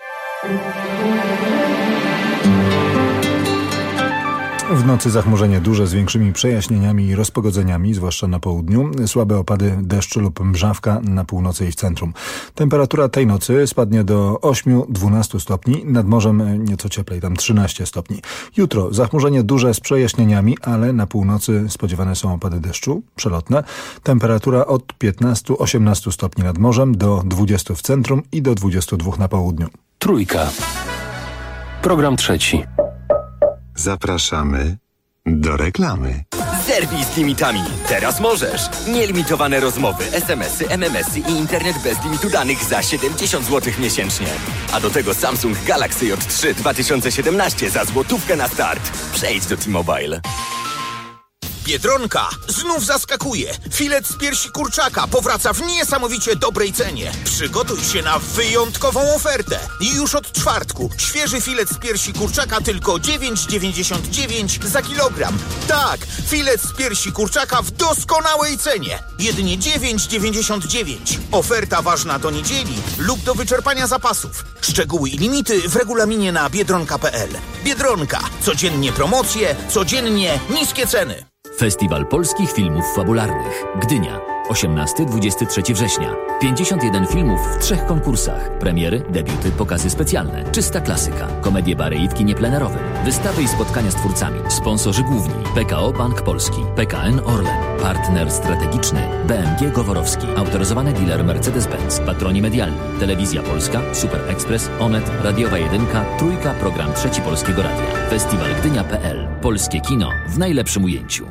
W nocy zachmurzenie duże z większymi przejaśnieniami i rozpogodzeniami, zwłaszcza na południu. Słabe opady deszczu lub mrzawka na północy i w centrum. Temperatura tej nocy spadnie do 8-12 stopni, nad morzem nieco cieplej, tam 13 stopni. Jutro zachmurzenie duże z przejaśnieniami, ale na północy spodziewane są opady deszczu, przelotne. Temperatura od 15-18 stopni nad morzem do 20 w centrum i do 22 na południu. Trójka. Program trzeci. Zapraszamy do reklamy. Zerwij z limitami. Teraz możesz. Nielimitowane rozmowy, SMS-y, MMS-y i internet bez limitu danych za 70 zł miesięcznie. A do tego Samsung Galaxy J3 2017 za złotówkę na start. Przejdź do T-Mobile. Biedronka znów zaskakuje. Filet z piersi kurczaka powraca w niesamowicie dobrej cenie. Przygotuj się na wyjątkową ofertę. I już od czwartku świeży filet z piersi kurczaka tylko 9,99 za kilogram. Tak, filet z piersi kurczaka w doskonałej cenie. Jedynie 9,99. Oferta ważna do niedzieli lub do wyczerpania zapasów. Szczegóły i limity w regulaminie na biedronka.pl. Biedronka. Codziennie promocje, codziennie niskie ceny. Festiwal Polskich Filmów Fabularnych. Gdynia. 18-23 września. 51 filmów w 3 konkursach. Premiery, debiuty, pokazy specjalne. Czysta klasyka. Komedie bary i kinie plenerowym. Wystawy i spotkania z twórcami. Sponsorzy główni. PKO Bank Polski. PKN Orlen. Partner strategiczny. BMG Goworowski. Autoryzowany dealer Mercedes-Benz. Patroni medialni. Telewizja Polska. Super Express. Onet. Radiowa 1. Trójka. Program Trzeci Polskiego Radia. Festiwal Gdynia.pl. Polskie kino w najlepszym ujęciu.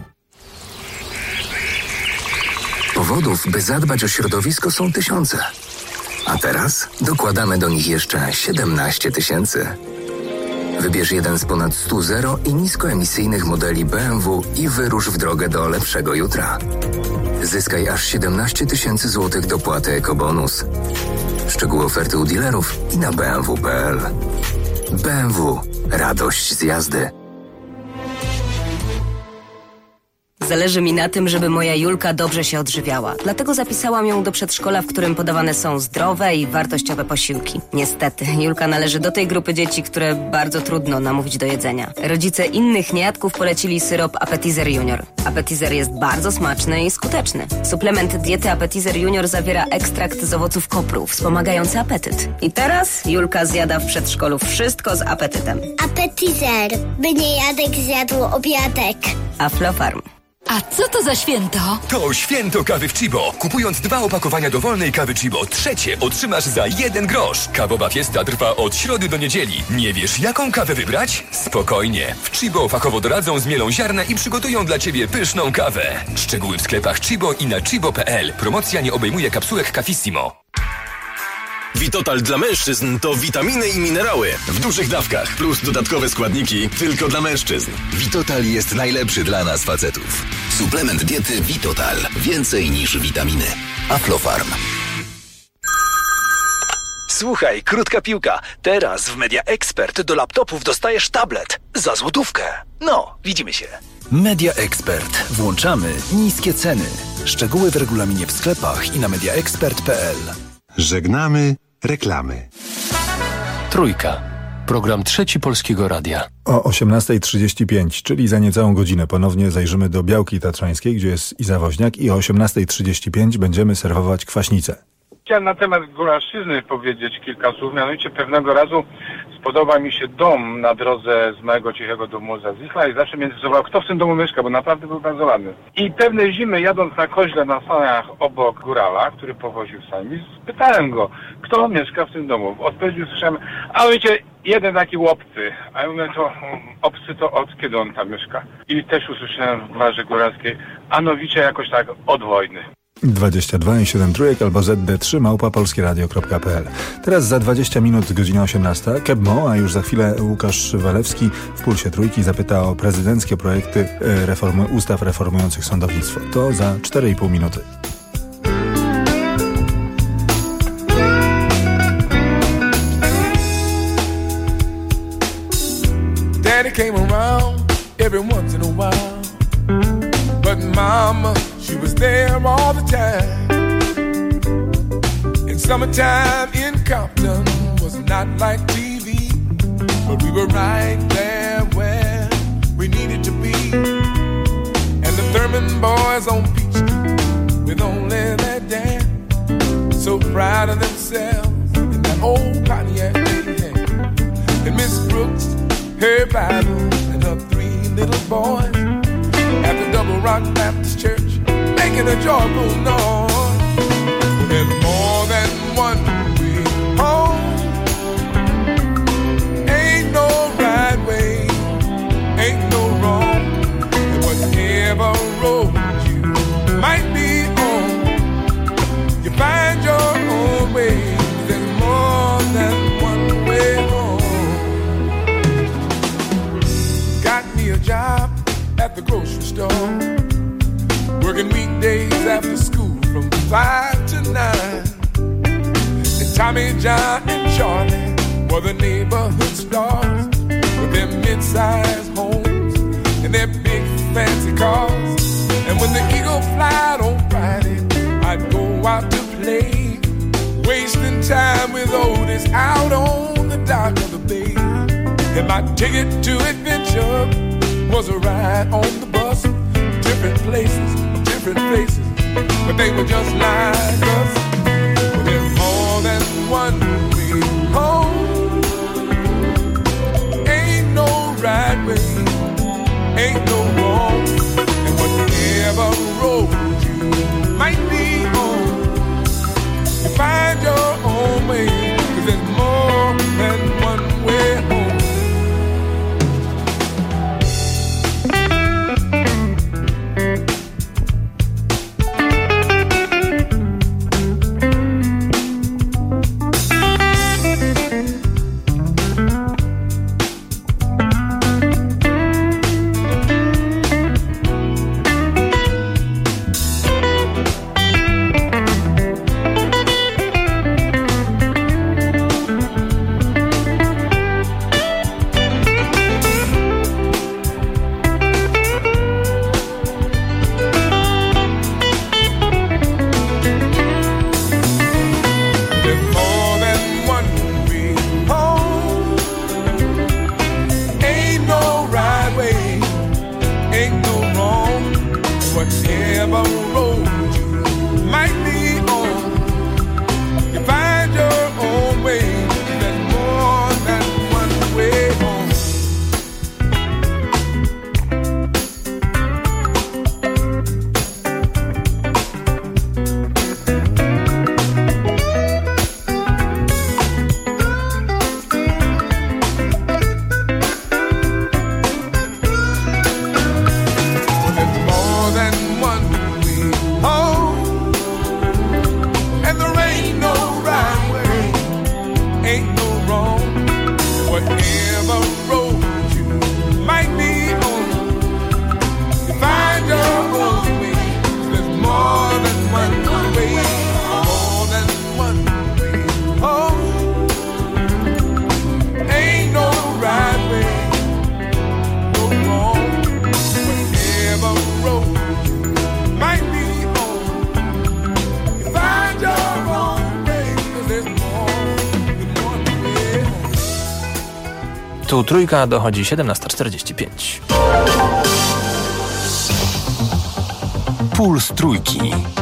Powodów, by zadbać o środowisko, są tysiące. A teraz dokładamy do nich jeszcze 17 000. Wybierz jeden z ponad 100 zero i niskoemisyjnych modeli BMW i wyrusz w drogę do lepszego jutra. Zyskaj aż 17 000 złotych dopłaty ekobonus. Szczegóły oferty u dealerów i na bmw.pl. BMW. Radość z jazdy. Zależy mi na tym, żeby moja Julka dobrze się odżywiała. Dlatego zapisałam ją do przedszkola, w którym podawane są zdrowe i wartościowe posiłki. Niestety, Julka należy do tej grupy dzieci, które bardzo trudno namówić do jedzenia. Rodzice innych niejadków polecili syrop Appetizer Junior. Appetizer jest bardzo smaczny i skuteczny. Suplement diety Appetizer Junior zawiera ekstrakt z owoców kopru, wspomagający apetyt. I teraz Julka zjada w przedszkolu wszystko z apetytem. Appetizer, by niejadek zjadł obiadek. Aflofarm. A co to za święto? To święto kawy w Chibo. Kupując 2 opakowania dowolnej kawy Chibo, trzecie otrzymasz za 1 grosz. Kawowa fiesta trwa od środy do niedzieli. Nie wiesz, jaką kawę wybrać? Spokojnie. W Chibo fachowo doradzą, zmielą ziarna i przygotują dla Ciebie pyszną kawę. Szczegóły w sklepach Chibo i na chibo.pl. Promocja nie obejmuje kapsułek Cafissimo. Vitotal dla mężczyzn to witaminy i minerały w dużych dawkach plus dodatkowe składniki tylko dla mężczyzn. Vitotal jest najlepszy dla nas facetów. Suplement diety Vitotal. Więcej niż witaminy. Aflofarm. Słuchaj, krótka piłka. Teraz w Media Expert do laptopów dostajesz tablet za złotówkę. No, widzimy się. Media Expert. Włączamy niskie ceny. Szczegóły w regulaminie w sklepach i na mediaexpert.pl. Żegnamy reklamy. Trójka. Program Trzeci Polskiego Radia. O 18:35, czyli za niecałą godzinę ponownie zajrzymy do Białki Tatrzańskiej, gdzie jest Iza Woźniak, i o 18:35 będziemy serwować kwaśnicę. Chciałem na temat góralszczyzny powiedzieć kilka słów. Mianowicie pewnego razu spodobał mi się dom na drodze z mojego cichego domu za Zichla i zawsze mnie interesował, kto w tym domu mieszka, bo naprawdę był bardzo ładny. I pewnej zimy, jadąc na koźle na sanach obok górala, który powoził sami, spytałem go, kto mieszka w tym domu. W odpowiedzi usłyszałem, a wiecie, jeden taki łobcy. A ja mówię, to obcy to od kiedy on tam mieszka? I też usłyszałem w gwarze góralskiej, a nowicie jakoś tak od wojny. 22 i 7 trójek albo zd3@polskieradio.pl. Teraz za 20 minut godzina 18. Kebmo, a już za chwilę Łukasz Walewski w Pulsie Trójki zapyta o prezydenckie projekty ustaw reformujących sądownictwo. To za 4,5 minuty. Daddy came around every once in a while, but mama, she was there all the time. And summertime in Compton was not like TV, but we were right there where we needed to be. And the Thurman boys on Peach Street with only their dad, so proud of themselves in that old Pontiac they had. And Miss Brooks, her Bible, and her 3 little boys at the Double Rock Baptist Church, making a joyful noise. There's more than one way home. Ain't no right way, ain't no wrong. And whatever road you might be on, you find your own way. There's more than one way home. Got me a job at the grocery store, working weekdays after school from 5 to 9. And Tommy, John, and Charlie were the neighborhood stars with their mid-sized homes and their big fancy cars. And when the Eagle flied on Friday, I'd go out to play, wasting time with Otis out on the dock of the bay. And my ticket to adventure was a ride on the bus, different places, but they were just like us. But there's more than one way home. Ain't no right way, ain't no wrong. And whatever road you might be on, you find your own way. 'Cause there's more than one way home. Tu Trójka, dochodzi 17:45. Puls Trójki.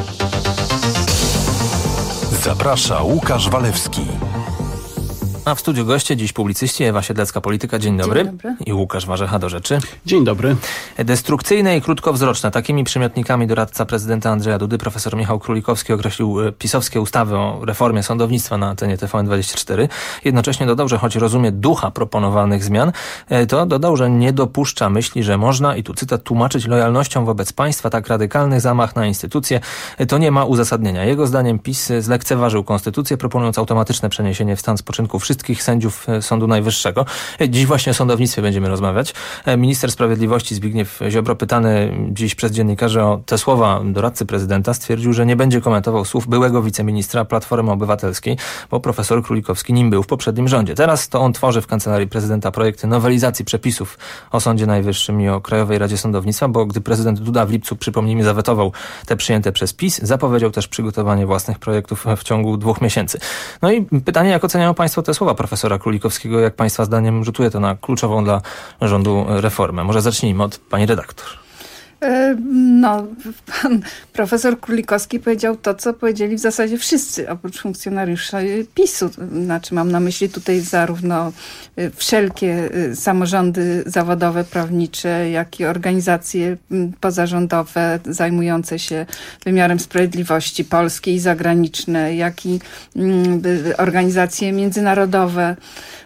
Zaprasza Łukasz Walewski. A w studiu goście dziś publicyści Ewa Siedlecka-Polityka. Dzień dobry. Dzień dobry. I Łukasz Warzecha do rzeczy. Dzień dobry. Destrukcyjne i krótkowzroczne. Takimi przymiotnikami doradca prezydenta Andrzeja Dudy, profesor Michał Królikowski, określił pisowskie ustawy o reformie sądownictwa na antenie TVN24. Jednocześnie dodał, że choć rozumie ducha proponowanych zmian, to dodał, że nie dopuszcza myśli, że można, i tu cytat, tłumaczyć lojalnością wobec państwa tak radykalny zamach na instytucje. To nie ma uzasadnienia. Jego zdaniem PiS zlekceważył konstytucję, proponując automatyczne przeniesienie w stan spoczynku wszystkich sędziów Sądu Najwyższego. Dziś właśnie o sądownictwie będziemy rozmawiać. Minister Sprawiedliwości Zbigniew Ziobro, pytany dziś przez dziennikarzy o te słowa doradcy prezydenta, stwierdził, że nie będzie komentował słów byłego wiceministra Platformy Obywatelskiej, bo profesor Królikowski nim był w poprzednim rządzie. Teraz to on tworzy w Kancelarii Prezydenta projekty nowelizacji przepisów o Sądzie Najwyższym i o Krajowej Radzie Sądownictwa, bo gdy prezydent Duda w lipcu, przypomnijmy, zawetował te przyjęte przez PiS, zapowiedział też przygotowanie własnych projektów w ciągu 2 miesięcy. No i pytanie, jak oceniają państwo te słowa profesora Królikowskiego, jak państwa zdaniem rzutuje to na kluczową dla rządu reformę? Może zacznijmy od pani redaktor. No, pan profesor Królikowski powiedział to, co powiedzieli w zasadzie wszyscy, oprócz funkcjonariuszy PiS-u. Znaczy, mam na myśli tutaj zarówno wszelkie samorządy zawodowe, prawnicze, jak i organizacje pozarządowe zajmujące się wymiarem sprawiedliwości polskiej i zagraniczne, jak i organizacje międzynarodowe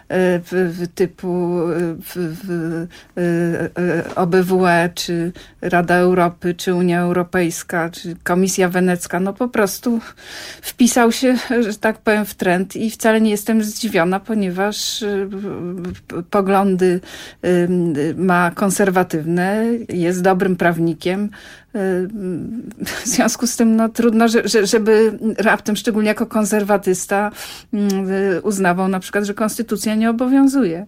typu OBWE, czy Rada Europy, czy Unia Europejska, czy Komisja Wenecka, no po prostu wpisał się, że tak powiem, w trend i wcale nie jestem zdziwiona, ponieważ poglądy ma konserwatywne, jest dobrym prawnikiem. W związku z tym no, trudno, żeby raptem, szczególnie jako konserwatysta, uznawał na przykład, że konstytucja nie obowiązuje.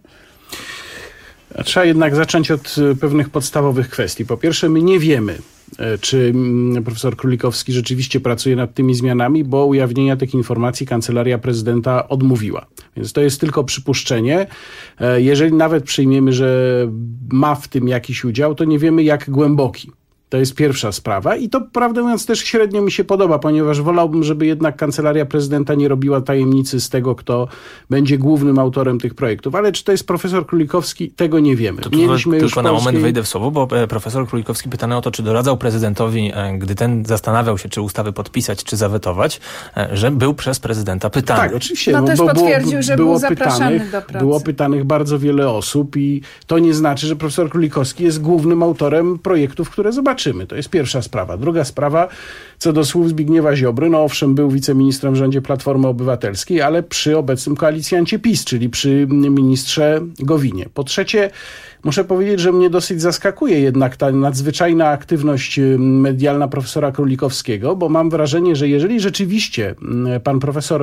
Trzeba jednak zacząć od pewnych podstawowych kwestii. Po pierwsze, my nie wiemy, czy profesor Królikowski rzeczywiście pracuje nad tymi zmianami, bo ujawnienia tych informacji Kancelaria Prezydenta odmówiła. Więc to jest tylko przypuszczenie. Jeżeli nawet przyjmiemy, że ma w tym jakiś udział, to nie wiemy, jak głęboki. To jest pierwsza sprawa i to, prawdę mówiąc, też średnio mi się podoba, ponieważ wolałbym, żeby jednak Kancelaria Prezydenta nie robiła tajemnicy z tego, kto będzie głównym autorem tych projektów. Ale czy to jest profesor Królikowski, tego nie wiemy. To mieliśmy już tylko na moment wejdę w słowo, bo profesor Królikowski pytany o to, czy doradzał prezydentowi, gdy ten zastanawiał się, czy ustawy podpisać, czy zawetować, że był przez prezydenta pytany. Tak, oczywiście. No też potwierdził, że był zapraszany do pracy. Było pytanych bardzo wiele osób i to nie znaczy, że profesor Królikowski jest głównym autorem projektów, które zobaczymy. To jest pierwsza sprawa. Druga sprawa, co do słów Zbigniewa Ziobry, no owszem, był wiceministrem w rządzie Platformy Obywatelskiej, ale przy obecnym koalicjancie PiS, czyli przy ministrze Gowinie. Po trzecie, muszę powiedzieć, że mnie dosyć zaskakuje jednak ta nadzwyczajna aktywność medialna profesora Królikowskiego, bo mam wrażenie, że jeżeli rzeczywiście pan profesor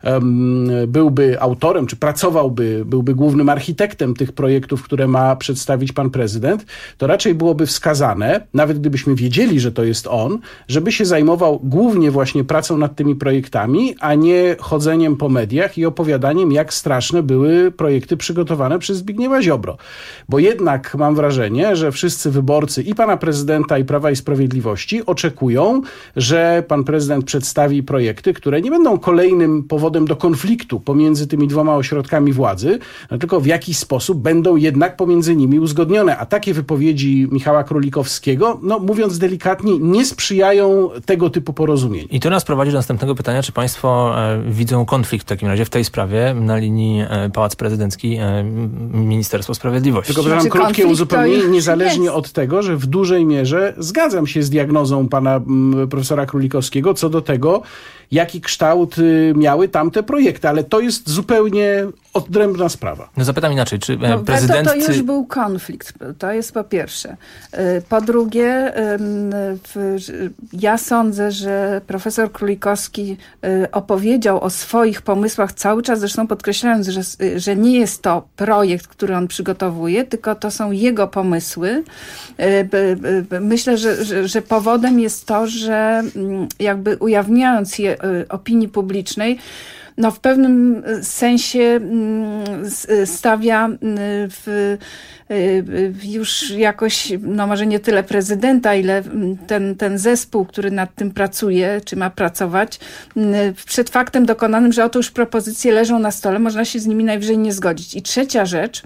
byłby autorem, czy byłby głównym architektem tych projektów, które ma przedstawić pan prezydent, to raczej byłoby wskazane, nawet gdybyśmy wiedzieli, że to jest on, żeby się zajmował głównie właśnie pracą nad tymi projektami, a nie chodzeniem po mediach i opowiadaniem, jak straszne były projekty przygotowane przez Zbigniewa Ziobro. Bo jednak mam wrażenie, że wszyscy wyborcy i pana prezydenta, i Prawa i Sprawiedliwości oczekują, że pan prezydent przedstawi projekty, które nie będą kolejnym powodem do konfliktu pomiędzy tymi dwoma ośrodkami władzy, no tylko w jakiś sposób będą jednak pomiędzy nimi uzgodnione. A takie wypowiedzi Michała Królikowskiego, no mówiąc delikatnie, nie sprzyjają tego typu porozumieniu. I to nas prowadzi do następnego pytania, czy państwo widzą konflikt w takim razie w tej sprawie na linii Pałac Prezydencki, Ministerstwo Sprawiedliwości? Tylko mam krótkie uzupełnienie, niezależnie od tego, że w dużej mierze zgadzam się z diagnozą pana profesora Królikowskiego co do tego, jaki kształt miały tamte projekty, ale to jest zupełnie odrębna sprawa. No zapytam inaczej, czy prezydent... To już był konflikt, to jest po pierwsze. Po drugie, ja sądzę, że profesor Królikowski opowiedział o swoich pomysłach cały czas, zresztą podkreślając, że nie jest to projekt, który on przygotowuje, tylko to są jego pomysły. Myślę, że powodem jest to, że jakby ujawniając je opinii publicznej, no w pewnym sensie stawia już jakoś, no może nie tyle prezydenta, ile ten zespół, który nad tym pracuje, czy ma pracować, przed faktem dokonanym, że oto już propozycje leżą na stole, można się z nimi najwyżej nie zgodzić. I trzecia rzecz,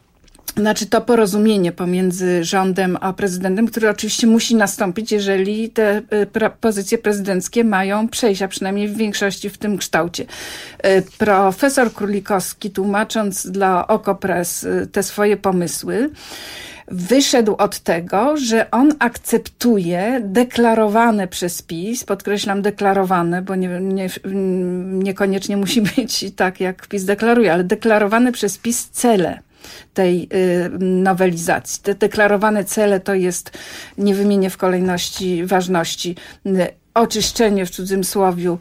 znaczy to porozumienie pomiędzy rządem a prezydentem, które oczywiście musi nastąpić, jeżeli te pozycje prezydenckie mają przejść, a przynajmniej w większości w tym kształcie. Profesor Królikowski, tłumacząc dla Okopres te swoje pomysły, wyszedł od tego, że on akceptuje deklarowane przez PiS, podkreślam deklarowane, bo niekoniecznie musi być tak, jak PiS deklaruje, ale deklarowane przez PiS cele tej nowelizacji. Te deklarowane cele to jest, nie wymienię w kolejności ważności, oczyszczenie w cudzysłowiu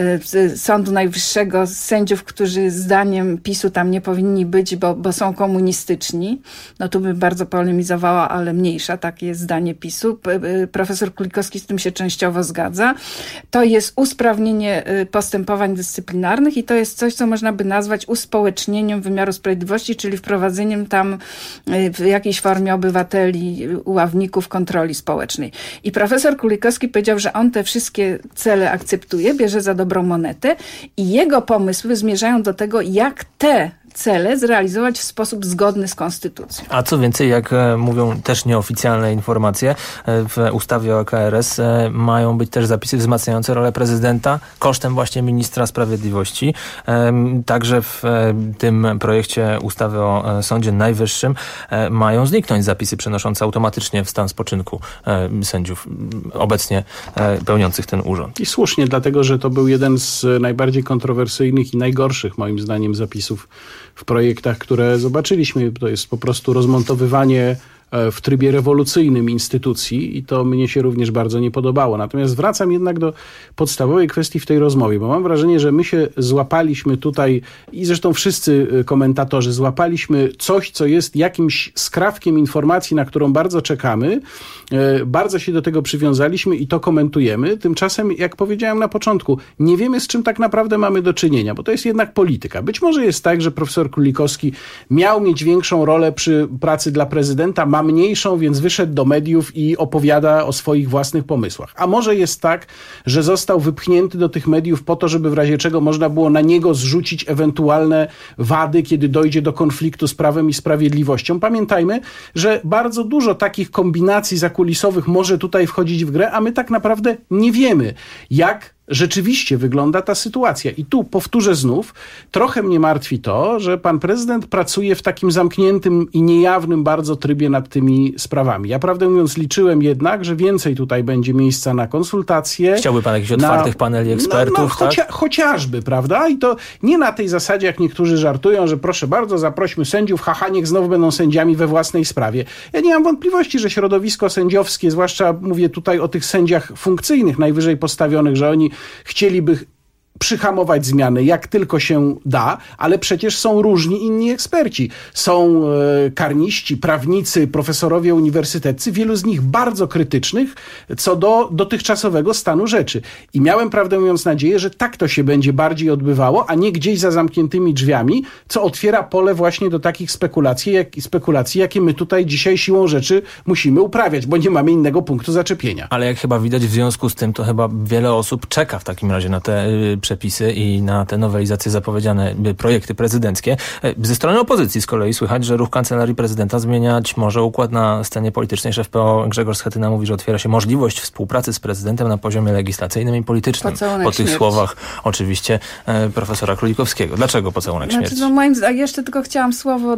Sądu Najwyższego z sędziów, którzy zdaniem PiS-u tam nie powinni być, bo są komunistyczni. No tu bym bardzo polemizowała, ale mniejsza, takie jest zdanie PiS-u. Profesor Królikowski z tym się częściowo zgadza. To jest usprawnienie postępowań dyscyplinarnych i to jest coś, co można by nazwać uspołecznieniem wymiaru sprawiedliwości, czyli wprowadzeniem tam w jakiejś formie obywateli, ławników kontroli społecznej. I profesor Królikowski powiedział, że on te wszystkie cele akceptuje, bierze za dobrą monetę i jego pomysły zmierzają do tego, jak te cele zrealizować w sposób zgodny z konstytucją. A co więcej, jak mówią też nieoficjalne informacje, w ustawie o KRS mają być też zapisy wzmacniające rolę prezydenta kosztem właśnie ministra sprawiedliwości. Także w tym projekcie ustawy o Sądzie Najwyższym mają zniknąć zapisy przenoszące automatycznie w stan spoczynku sędziów obecnie pełniących ten urząd. I słusznie, dlatego że to był jeden z najbardziej kontrowersyjnych i najgorszych moim zdaniem zapisów w projektach, które zobaczyliśmy. To jest po prostu rozmontowywanie w trybie rewolucyjnym instytucji i to mnie się również bardzo nie podobało. Natomiast wracam jednak do podstawowej kwestii w tej rozmowie, bo mam wrażenie, że my się złapaliśmy tutaj i zresztą wszyscy komentatorzy złapaliśmy coś, co jest jakimś skrawkiem informacji, na którą bardzo czekamy. Bardzo się do tego przywiązaliśmy i to komentujemy. Tymczasem, jak powiedziałem na początku, nie wiemy, z czym tak naprawdę mamy do czynienia, bo to jest jednak polityka. Być może jest tak, że profesor Królikowski miał mieć większą rolę przy pracy dla prezydenta, ma mniejszą, więc wyszedł do mediów i opowiada o swoich własnych pomysłach. A może jest tak, że został wypchnięty do tych mediów po to, żeby w razie czego można było na niego zrzucić ewentualne wady, kiedy dojdzie do konfliktu z Prawem i Sprawiedliwością. Pamiętajmy, że bardzo dużo takich kombinacji zakulisowych może tutaj wchodzić w grę, a my tak naprawdę nie wiemy, jak rzeczywiście wygląda ta sytuacja. I tu powtórzę znów, trochę mnie martwi to, że pan prezydent pracuje w takim zamkniętym i niejawnym bardzo trybie nad tymi sprawami. Ja prawdę mówiąc liczyłem jednak, że więcej tutaj będzie miejsca na konsultacje. Chciałby pan jakichś otwartych paneli ekspertów, tak? Chociażby, prawda? I to nie na tej zasadzie, jak niektórzy żartują, że proszę bardzo, zaprośmy sędziów, haha, niech znowu będą sędziami we własnej sprawie. Ja nie mam wątpliwości, że środowisko sędziowskie, zwłaszcza mówię tutaj o tych sędziach funkcyjnych, najwyżej postawionych, że oni chcieliby przyhamować zmiany, jak tylko się da, ale przecież są różni inni eksperci. Są karniści, prawnicy, profesorowie uniwersyteccy, wielu z nich bardzo krytycznych co do dotychczasowego stanu rzeczy. I miałem, prawdę mówiąc, nadzieję, że tak to się będzie bardziej odbywało, a nie gdzieś za zamkniętymi drzwiami, co otwiera pole właśnie do takich spekulacji, jakie my tutaj dzisiaj siłą rzeczy musimy uprawiać, bo nie mamy innego punktu zaczepienia. Ale jak chyba widać, w związku z tym to chyba wiele osób czeka w takim razie na te przepisy i na te nowelizacje zapowiedziane, projekty prezydenckie. Ze strony opozycji z kolei słychać, że ruch Kancelarii Prezydenta zmieniać może układ na scenie politycznej. Szef PO Grzegorz Schetyna mówi, że otwiera się możliwość współpracy z prezydentem na poziomie legislacyjnym i politycznym. Po tych słowach oczywiście profesora Królikowskiego. Dlaczego pocałunek śmierci? A jeszcze tylko chciałam słowo,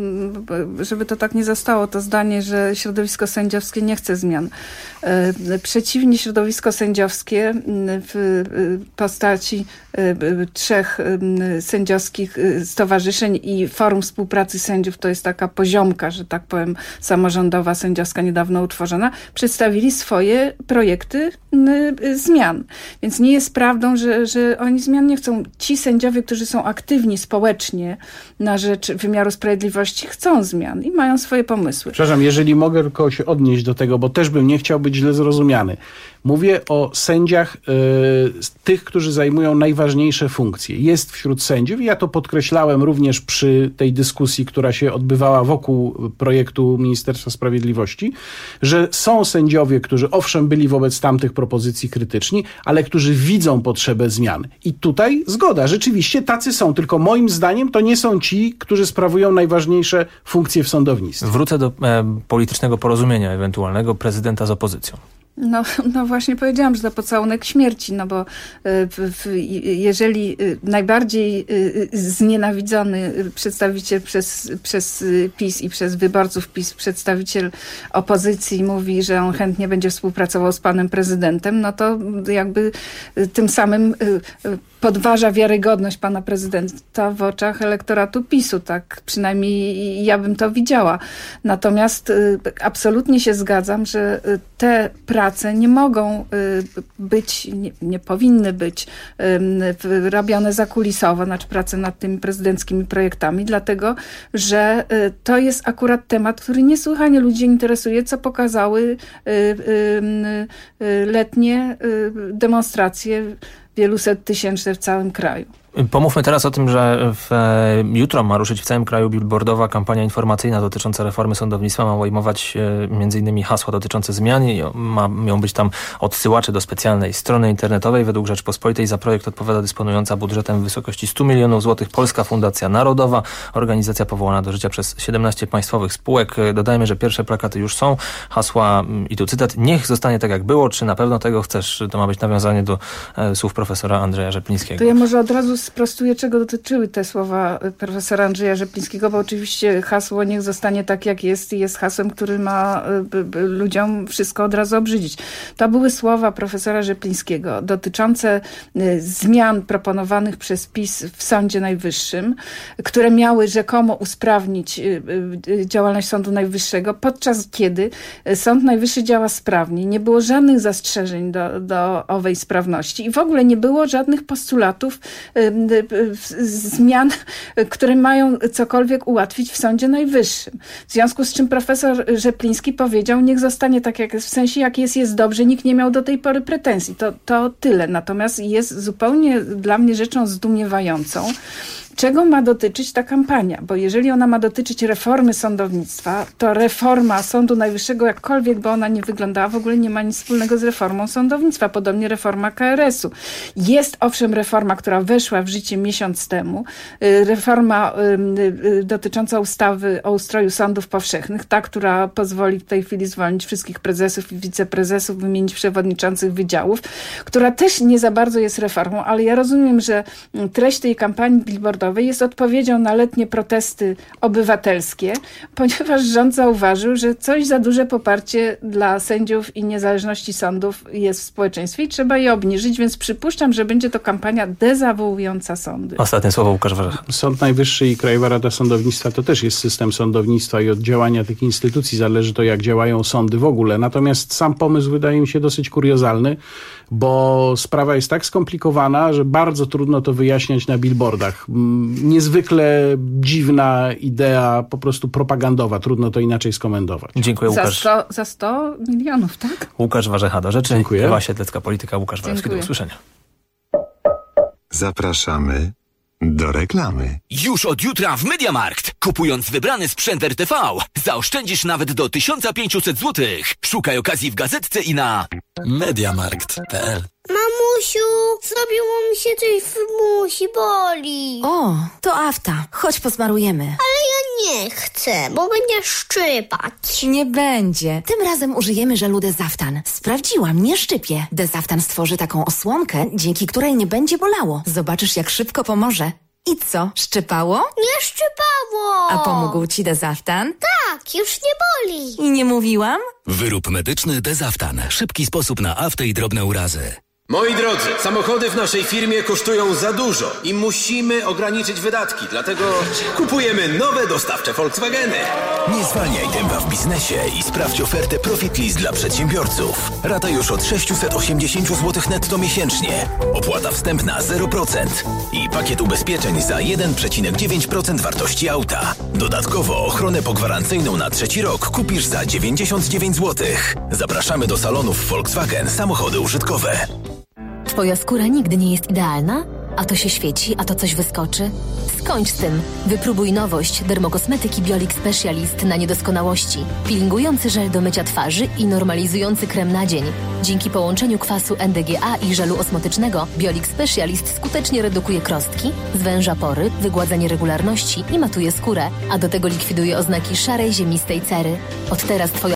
żeby to tak nie zostało, to zdanie, że środowisko sędziowskie nie chce zmian. Przeciwnie, środowisko sędziowskie w postaci 3 sędziowskich stowarzyszeń i Forum Współpracy Sędziów, to jest taka poziomka, że tak powiem, samorządowa, sędziowska, niedawno utworzona, przedstawili swoje projekty zmian. Więc nie jest prawdą, że oni zmian nie chcą. Ci sędziowie, którzy są aktywni społecznie na rzecz wymiaru sprawiedliwości, chcą zmian i mają swoje pomysły. Przepraszam, jeżeli mogę tylko się odnieść do tego, bo też bym nie chciał być źle zrozumiany. Mówię o sędziach tych, którzy zajmują sprawują najważniejsze funkcje. Jest wśród sędziów, i ja to podkreślałem również przy tej dyskusji, która się odbywała wokół projektu Ministerstwa Sprawiedliwości, że są sędziowie, którzy owszem byli wobec tamtych propozycji krytyczni, ale którzy widzą potrzebę zmian. I tutaj zgoda, rzeczywiście tacy są, tylko moim zdaniem to nie są ci, którzy sprawują najważniejsze funkcje w sądownictwie. Wrócę do politycznego porozumienia ewentualnego prezydenta z opozycją. No właśnie powiedziałam, że to pocałunek śmierci, no bo jeżeli najbardziej znienawidzony przedstawiciel przez PiS i przez wyborców PiS, przedstawiciel opozycji mówi, że on chętnie będzie współpracował z panem prezydentem, no to jakby tym samym podważa wiarygodność pana prezydenta w oczach elektoratu PiS-u, tak przynajmniej ja bym to widziała. Natomiast absolutnie się zgadzam, że te prace nie mogą być, nie powinny być robione zakulisowo, znaczy prace nad tymi prezydenckimi projektami, dlatego, że to jest akurat temat, który niesłychanie ludzi interesuje, co pokazały letnie demonstracje wieluset tysięczne w całym kraju. Pomówmy teraz o tym, że jutro ma ruszyć w całym kraju billboardowa kampania informacyjna dotycząca reformy sądownictwa. Ma obejmować m.in. hasła dotyczące zmian i mają być tam odsyłacze do specjalnej strony internetowej. Według Rzeczpospolitej za projekt odpowiada dysponująca budżetem w wysokości 100 milionów złotych Polska Fundacja Narodowa, organizacja powołana do życia przez 17 państwowych spółek. Dodajmy, że pierwsze plakaty już są. Hasła, i tu cytat, niech zostanie tak jak było. Czy na pewno tego chcesz? To ma być nawiązanie do słów profesora Andrzeja Rzeplińskiego. To ja może od razu sprostuję, czego dotyczyły te słowa profesora Andrzeja Rzeplińskiego, bo oczywiście hasło niech zostanie tak jak jest i jest hasłem, który ma ludziom wszystko od razu obrzydzić. To były słowa profesora Rzeplińskiego dotyczące zmian proponowanych przez PiS w Sądzie Najwyższym, które miały rzekomo usprawnić działalność Sądu Najwyższego, podczas kiedy Sąd Najwyższy działa sprawnie. Nie było żadnych zastrzeżeń do owej sprawności i w ogóle nie było żadnych postulatów zmian, które mają cokolwiek ułatwić w Sądzie Najwyższym. W związku z czym profesor Rzepliński powiedział, niech zostanie tak jak jest, w sensie jak jest dobrze, nikt nie miał do tej pory pretensji. To tyle. Natomiast jest zupełnie dla mnie rzeczą zdumiewającą, czego ma dotyczyć ta kampania? Bo jeżeli ona ma dotyczyć reformy sądownictwa, to reforma Sądu Najwyższego, jakkolwiek by ona nie wyglądała, w ogóle nie ma nic wspólnego z reformą sądownictwa. Podobnie reforma KRS-u. Jest owszem reforma, która weszła w życie miesiąc temu. Reforma dotycząca ustawy o ustroju sądów powszechnych. Ta, która pozwoli w tej chwili zwolnić wszystkich prezesów i wiceprezesów, wymienić przewodniczących wydziałów, która też nie za bardzo jest reformą, ale ja rozumiem, że treść tej kampanii billboardowej jest odpowiedzią na letnie protesty obywatelskie, ponieważ rząd zauważył, że coś za duże poparcie dla sędziów i niezależności sądów jest w społeczeństwie i trzeba je obniżyć, więc przypuszczam, że będzie to kampania dezawołująca sądy. Ostatnie słowo Łukasz Warzecha. Sąd Najwyższy i Krajowa Rada Sądownictwa to też jest system sądownictwa i od działania tych instytucji zależy to, jak działają sądy w ogóle. Natomiast sam pomysł wydaje mi się dosyć kuriozalny, bo sprawa jest tak skomplikowana, że bardzo trudno to wyjaśniać na billboardach. Niezwykle dziwna idea, po prostu propagandowa. Trudno to inaczej skomentować. Dziękuję, Łukasz. Za 100 milionów, tak? Łukasz Warzecha do rzeczy. Dziękuję. Ewa Siedlecka, Polityka, Łukasz Walewski. Do usłyszenia. Zapraszamy do reklamy. Już od jutra w MediaMarkt. Kupując wybrany sprzęt RTV, zaoszczędzisz nawet do 1500 zł. Szukaj okazji w gazetce i na MediaMarkt.pl. Mamusiu, zrobiło mi się coś w musi, boli. O, to afta. Chodź posmarujemy. Ale ja nie chcę, bo będzie szczypać. Nie będzie. Tym razem użyjemy żelu Dezaftan. Sprawdziłam, nie szczypie. Dezaftan stworzy taką osłonkę, dzięki której nie będzie bolało. Zobaczysz, jak szybko pomoże. I co, szczypało? Nie szczypało. A pomógł ci Dezaftan? Tak, już nie boli. I nie mówiłam? Wyrób medyczny Dezaftan. Szybki sposób na aftę i drobne urazy. Moi drodzy, samochody w naszej firmie kosztują za dużo i musimy ograniczyć wydatki, dlatego kupujemy nowe dostawcze Volkswageny. Nie zwalniaj tempa w biznesie i sprawdź ofertę Profit List dla przedsiębiorców. Rata już od 680 zł netto miesięcznie. Opłata wstępna 0%. I pakiet ubezpieczeń za 1,9% wartości auta. Dodatkowo ochronę pogwarancyjną na 3. rok kupisz za 99 zł. Zapraszamy do salonów Volkswagen Samochody Użytkowe. Twoja skóra nigdy nie jest idealna? A to się świeci, a to coś wyskoczy? Skończ z tym. Wypróbuj nowość dermokosmetyki Biolix Specialist na niedoskonałości. Peelingujący żel do mycia twarzy i normalizujący krem na dzień. Dzięki połączeniu kwasu NDGA i żelu osmotycznego Biolix Specialist skutecznie redukuje krostki, zwęża pory, wygładza nieregularności i matuje skórę, a do tego likwiduje oznaki szarej, ziemistej cery. Od teraz Twoja